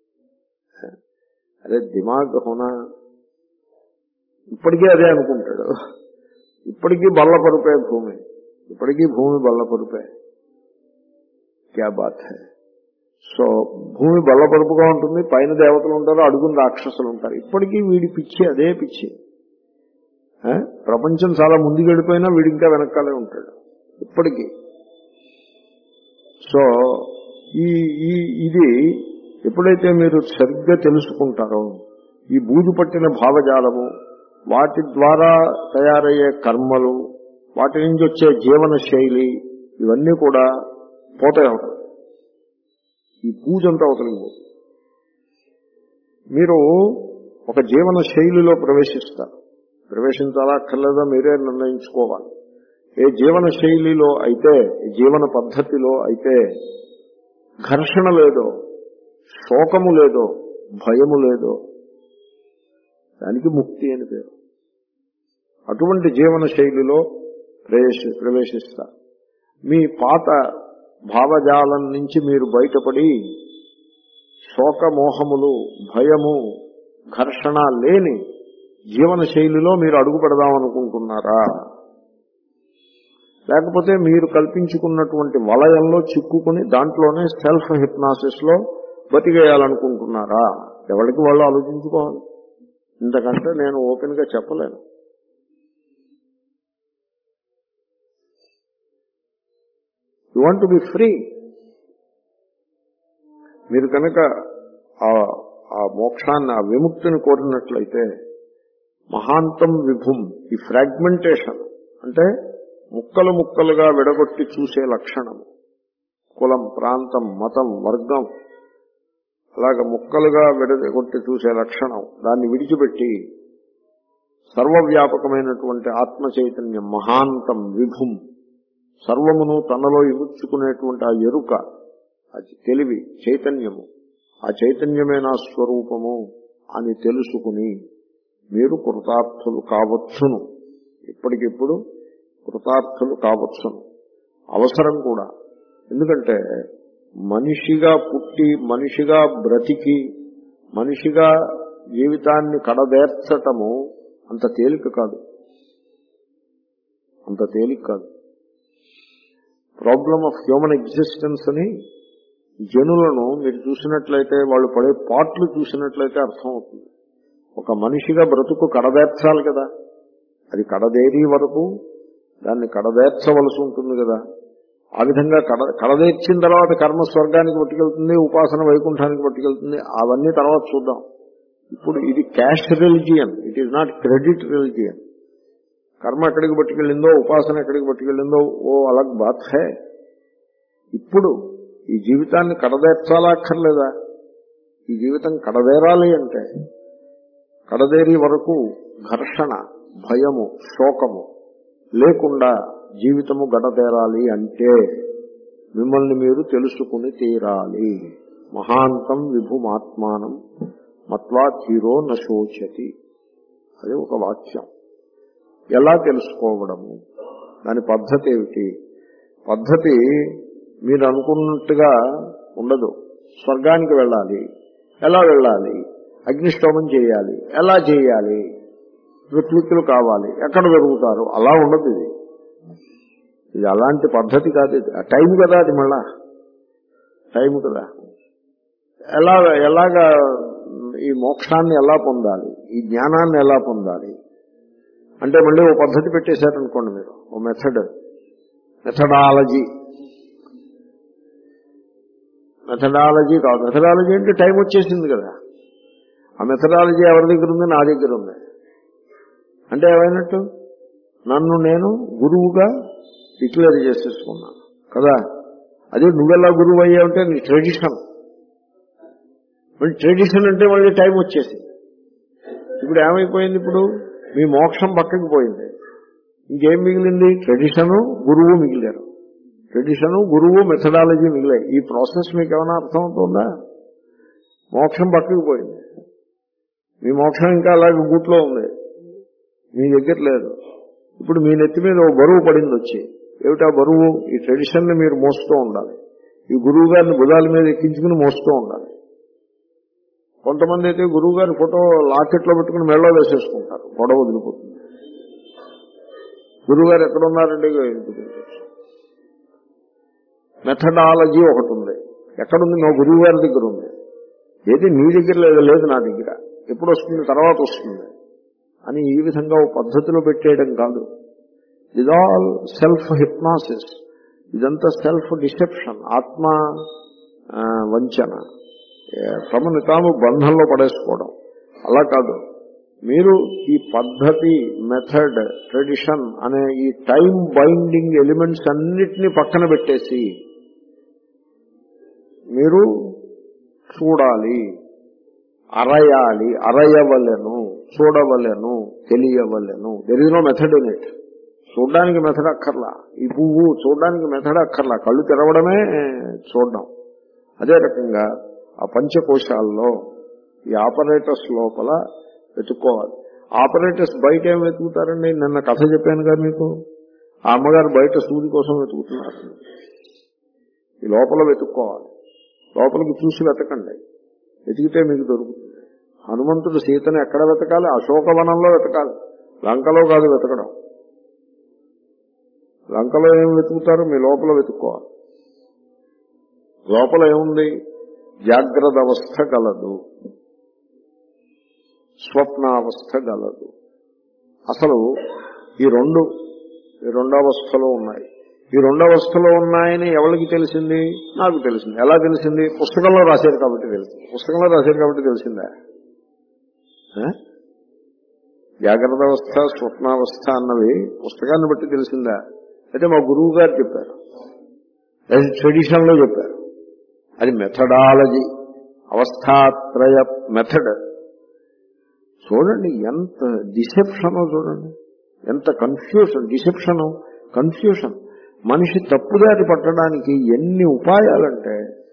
[SPEAKER 1] అరే దిమాగ్ హోనా. ఇప్పటికీ అదే అనుకుంటాడు. ఇప్పటికీ బల్లపరుపే భూమి, ఇప్పటికీ భూమి బల్లపరుపే. క్యా బాత్ హై. సో భూమి బల్లపరుపుగా ఉంటుంది, పైన దేవతలు ఉంటారు, అడుగున రాక్షసులు ఉంటారు. ఇప్పటికీ వీడి పిచ్చి అదే పిచ్చి. ప్రపంచం చాలా ముందుకు వెళ్ళిపోయినా వీడి ఇంకా వెనకాలే ఉంటాడు ఇప్పటికీ. సో ఈ ఇది ఎప్పుడైతే మీరు సరిగ్గా తెలుసుకుంటారో, ఈ బూజు పట్టిన భావజాలము, వాటి ద్వారా తయారయ్యే కర్మలు, వాటి నుంచి వచ్చే జీవన శైలి, ఇవన్నీ కూడా పోతాయి అవుతాయి. ఈ పూజంతా అవతలింపు. మీరు ఒక జీవన శైలిలో ప్రవేశిస్తారు. ప్రవేశించాలా అక్కర్లేదా మీరే నిర్ణయించుకోవాలి. ఏ జీవన శైలిలో అయితే, జీవన పద్ధతిలో అయితే ఘర్షణ లేదో, శోకము లేదో, భయము లేదో, దానికి ముక్తి అని పేరు. అటువంటి జీవన శైలిలో ప్రవేశి ప్రవేశిస్తారు. మీ పాత భావజాలం నుంచి మీరు బయటపడి శోకమోహములు, భయము, ఘర్షణ లేని జీవన శైలిలో మీరు అడుగు పెడదామనుకుంటున్నారా, లేకపోతే మీరు కల్పించుకున్నటువంటి వలయంలో చిక్కుకుని దాంట్లోనే సెల్ఫ్ హిప్నాసిస్ లో బతికేయాలనుకుంటున్నారా? ఎవరికి వాళ్ళు ఆలోచించుకోవాలి. ఇంతకంటే నేను ఓపెన్ గా చెప్పలేను. You want to be free. మీరు కనుక ఆ మోక్షాన్ని, ఆ విముక్తిని కోరినట్లయితే మహాంతం విభుం, ఈ ఫ్రాగ్మెంటేషన్ అంటే ముక్కలు ముక్కలుగా విడగొట్టి చూసే లక్షణము, కులం, ప్రాంతం, మతం, వర్గం అలాగ ముక్కలుగా విడగొట్టి చూసే లక్షణం, దాన్ని విడిచిపెట్టి సర్వవ్యాపకమైనటువంటి ఆత్మ చైతన్యం, మహాంతం విభుం, సర్వమును తనలో ఇముడ్చుకునేటువంటి ఆ ఎరుక, అది తెలివి, చైతన్యము, ఆ చైతన్యమే నా స్వరూపము అని తెలుసుకుని మీరు కృతార్థులు కావచ్చును. ఇప్పటికిప్పుడు కృతార్థులు కావచ్చును. అవసరం కూడా. ఎందుకంటే మనిషిగా పుట్టి, మనిషిగా బ్రతికి, మనిషిగా జీవితాన్ని కడదేర్చటము అంత తేలిక కాదు. అంత తేలిక కాదు. ప్రాబ్లం ఆఫ్ హ్యూమన్ ఎగ్జిస్టెన్స్ అని జనులను మీరు చూసినట్లయితే, వాళ్ళు పడే పాట్లు చూసినట్లయితే అర్థం అవుతుంది. ఒక మనిషిగా బ్రతుకు కడదేర్చాలి కదా, అది కడదేరి వరకు దాన్ని కడదేర్చవలసి ఉంటుంది కదా. ఆ విధంగా కడ కడదేర్చిన తర్వాత కర్మ స్వర్గానికి పట్టుకెళ్తుంది, ఉపాసన వైకుంఠానికి పట్టుకెళ్తుంది. అవన్నీ తర్వాత చూద్దాం. ఇప్పుడు ఇది cash religion, it is not credit religion. కర్మ ఎక్కడికి పట్టుకెళ్ళిందో, ఉపాసన ఎక్కడికి పట్టుకెళ్ళిందో ఓ అలగ్ బాత్ హై. ఇప్పుడు ఈ జీవితాన్ని కడదేర్చాలా అక్కర్లేదా? ఈ జీవితం కడదేరాలి అంటే కడదేరి వరకు ఘర్షణ, భయము, శోకము లేకుండా జీవితము గడదేరాలి అంటే మిమ్మల్ని మీరు తెలుసుకుని తీరాలి. మహాంతం విభుమాత్మానం మత్వా ధీరో నశోచతి. అది ఒక వాక్యం. ఎలా తెలుసుకోవడము, దాని పద్ధతి ఏమిటి? పద్ధతి మీరు అనుకున్నట్టుగా ఉండదు. స్వర్గానికి వెళ్ళాలి, ఎలా వెళ్ళాలి? అగ్నిష్టోమం చేయాలి, ఎలా చేయాలి? వికృతులు కావాలి, ఎక్కడ దొరుకుతారు? అలా ఉండదు. ఇది ఇది అలాంటి పద్ధతి కాదు. ఇది టైం కదా, అది మళ్ళా టైం కదా. ఎలా ఎలాగా ఈ మోక్షాన్ని ఎలా పొందాలి, ఈ జ్ఞానాన్ని ఎలా పొందాలి అంటే మళ్ళీ ఓ పద్ధతి పెట్టేశారనుకోండి మీరు, ఓ మెథడ్, మెథడాలజీ. మెథడాలజీ కాదు. మెథడాలజీ అంటే టైం వచ్చేసింది కదా. ఆ మెథడాలజీ ఎవరి దగ్గర ఉంది? నా దగ్గర ఉంది. అంటే ఏమైనట్టు? నన్ను నేను గురువుగా డిక్లేర్ చేసేసుకున్నాను కదా. అదే నువ్వెలా గురువు అయ్యావంటే నీ ట్రెడిషన్. మళ్ళీ ట్రెడిషన్ అంటే మళ్ళీ టైం వచ్చేసింది. ఇప్పుడు ఏమైపోయింది? ఇప్పుడు మీ మోక్షం పక్కకి పోయింది. ఇంకేం మిగిలింది? ట్రెడిషను, గురువు మిగిలారు. ట్రెడిషను, గురువు, మెథడాలజీ మిగిలాయి. ఈ ప్రాసెస్ మీకు ఏమైనా అర్థమవుతుందా? మోక్షం పక్కకి పోయింది. మీ మోక్షం ఇంకా అలాగే గూట్లో ఉంది, మీ దగ్గర లేదు. ఇప్పుడు మీ నెత్తి మీద ఓ బరువు పడింది వచ్చి. ఏమిటా బరువు? ఈ ట్రెడిషన్ ని మీరు మోస్తూ ఉండాలి. ఈ గురువు గారిని భుజాల మీద ఎక్కించుకుని మోస్తూ ఉండాలి. కొంతమంది అయితే గురువు గారి ఫోటో లాకెట్లో పెట్టుకుని మెళ్ళో వేసేసుకుంటారు, గొడవ వదిలిపోతుంది. గురువు గారు ఎక్కడున్నారండి? మెథడాలజీ ఒకటి ఉంది. ఎక్కడుంది? మా గురువు గారి దగ్గర ఉంది. ఏది నీ దగ్గర లేదు, లేదు నా దగ్గర. ఎప్పుడు వస్తుంది? తర్వాత వస్తుంది అని ఈ విధంగా ఓ పద్ధతిలో పెట్టేయడం కాదు. ఇది ఆల్ సెల్ఫ్ హిప్నాసిస్. ఇదంతా సెల్ఫ్ డిసెప్షన్, ఆత్మ వంచన, తమను తాము బంధంలో పడేసుకోవడం. అలా కాదు. మీరు ఈ పద్ధతి, మెథడ్, ట్రెడిషన్ అనే ఈ టైం బైండింగ్ ఎలిమెంట్స్ అన్నిటినీ పక్కన పెట్టేసి మీరు చూడాలి, అరయాలి, అరయవలెను, చూడవలెను, తెలియవలెను. There is no method in it. చూడడానికి మెథడ్ అక్కర్లా. ఈ పువ్వు చూడడానికి మెథడ్ అక్కర్లా, కళ్ళు తెరవడమే చూడడం. అదే రకంగా ఆ పంచకోశాల్లో ఈ ఆపరేటర్స్ లోపల వెతుక్కోవాలి. ఆపరేటర్స్ బయట ఏం వెతుకుతారండి? నిన్న కథ చెప్పాను కదా మీకు. ఆ అమ్మగారు బయట సూది కోసం వెతుకుతున్నారు. ఈ లోపల వెతుక్కోవాలి. లోపలికి చూసి వెతకండి, వెతికితే మీకు దొరుకుతుంది. హనుమంతుడు సీతను ఎక్కడ వెతకాలి? అశోకవనంలో వెతకాలి, లంకలో కాదు వెతకడం. లంకలో ఏం వెతుకుతారు? మీ లోపల వెతుక్కోవాలి. లోపల ఏముంది? జాగ్రత్త అవస్థ గలదు, స్వప్నావస్థ గలదు. అసలు ఈ రెండు ఈ రెండవస్థలో ఉన్నాయి. ఈ రెండవస్థలో ఉన్నాయని ఎవరికి తెలిసింది? నాకు తెలిసింది. ఎలా తెలిసింది? పుస్తకంలో రాశారు కాబట్టి తెలిసింది. పుస్తకంలో రాశారు కాబట్టి తెలిసిందా? జాగ్రత్త అవస్థ స్వప్నావస్థ అన్నవి పుస్తకాన్ని బట్టి తెలిసిందా? అయితే మా గురువు గారు చెప్పారు, అది ట్రెడిషన్ లో చెప్పారు. అది మెథడాలజీ, అవస్థాత్రయ మెథడ్. చూడండి ఎంత డిసెప్షనో, చూడండి ఎంత కన్ఫ్యూషన్. Deception, confusion. మనిషి తప్పుదారి పట్టడానికి ఎన్ని ఉపాయాలంటే,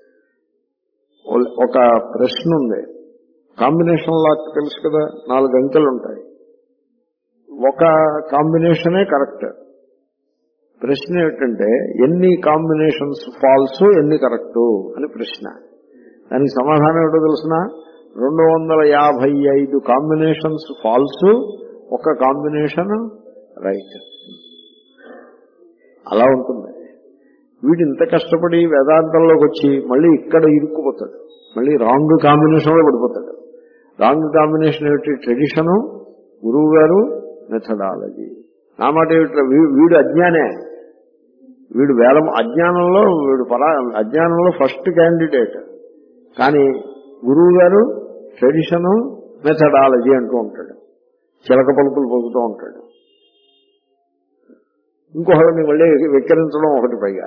[SPEAKER 1] ఒక ప్రశ్న ఉంది, కాంబినేషన్ లా తెలుసు కదా, నాలుగు అంకెలు ఉంటాయి, ఒక కాంబినేషనే కరెక్ట్. ప్రశ్న ఏమిటంటే ఎన్ని కాంబినేషన్స్ ఫాల్స్, ఎన్ని కరెక్ట్ అని ప్రశ్న. దానికి సమాధానం ఏమిటో తెలుసిన? రెండు వందల యాభై ఐదు కాంబినేషన్స్ ఫాల్స్, ఒక కాంబినేషన్ రైట్. అలా ఉంటుంది. వీడు ఇంత కష్టపడి వేదాంతంలోకి వచ్చి మళ్ళీ ఇక్కడ ఇరుక్కుపోతాడు, మళ్ళీ రాంగ్ కాంబినేషన్ లో పడిపోతాడు. రాంగ్ కాంబినేషన్ ఏమిటి? ట్రెడిషను, గురువు గారు, మెథడాలజీ. నా మాట ఏమిటి? వీడు అజ్ఞానే, వీడు వేలం అజ్ఞానంలో వీడు పరా అజ్ఞానంలో ఫస్ట్ క్యాండిడేట్. కానీ గురువు గారు ట్రెడిషను, మెథడాలజీ అంటూ ఉంటాడు, చిలక పలుకులు పలుకుతూ ఉంటాడు. ఇంకొకరిని మళ్ళీ వెక్కిరించడం ఒకటి. పైగా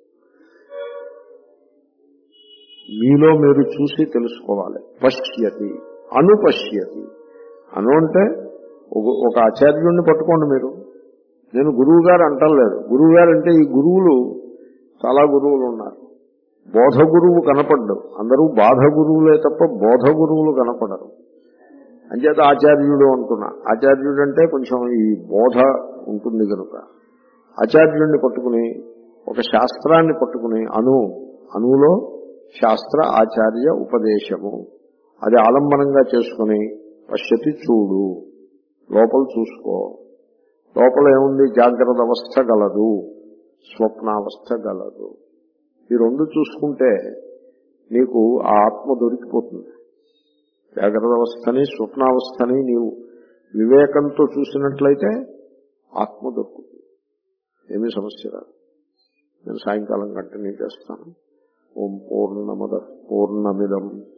[SPEAKER 1] మీలో మీరు చూసి తెలుసుకోవాలి. పశ్యతి, అనుపశ్యతి. అను అంటే ఒక ఆచార్యుడిని పట్టుకోండి మీరు. నేను గురువు గారు అంటలేదు. గురువు గారు అంటే ఈ గురువులు చాలా గురువులు ఉన్నారు. బోధ గురువు కనపడ్డు, అందరూ బాధ గురువులే తప్ప బోధ గురువులు కనపడరు. అంచేత ఆచార్యుడు అంటున్నా. ఆచార్యుడు అంటే కొంచెం ఈ బోధ ఉంటుంది కనుక ఆచార్యుడిని పట్టుకుని, ఒక శాస్త్రాన్ని పట్టుకుని, అను అణువులో శాస్త్ర ఆచార్య ఉపదేశము అది ఆలంబనంగా చేసుకుని పశ్యతి, చూడు, లోపల చూసుకో. లోపల ఏముంది? జాగ్రత్త అవస్థ గలదు, స్వప్నావస్థ గలదు. ఈ రెండు చూసుకుంటే నీకు ఆ ఆత్మ దొరికిపోతుంది. జాగ్రత్త అవస్థని స్వప్నావస్థని నీవు వివేకంతో చూసినట్లయితే ఆత్మ దొరుకుతుంది. ఏమీ సమస్య రాదు. నేను సాయంకాలం కంటిన్యూ చేస్తాను. ఓం పూర్ణమద పూర్ణమిదం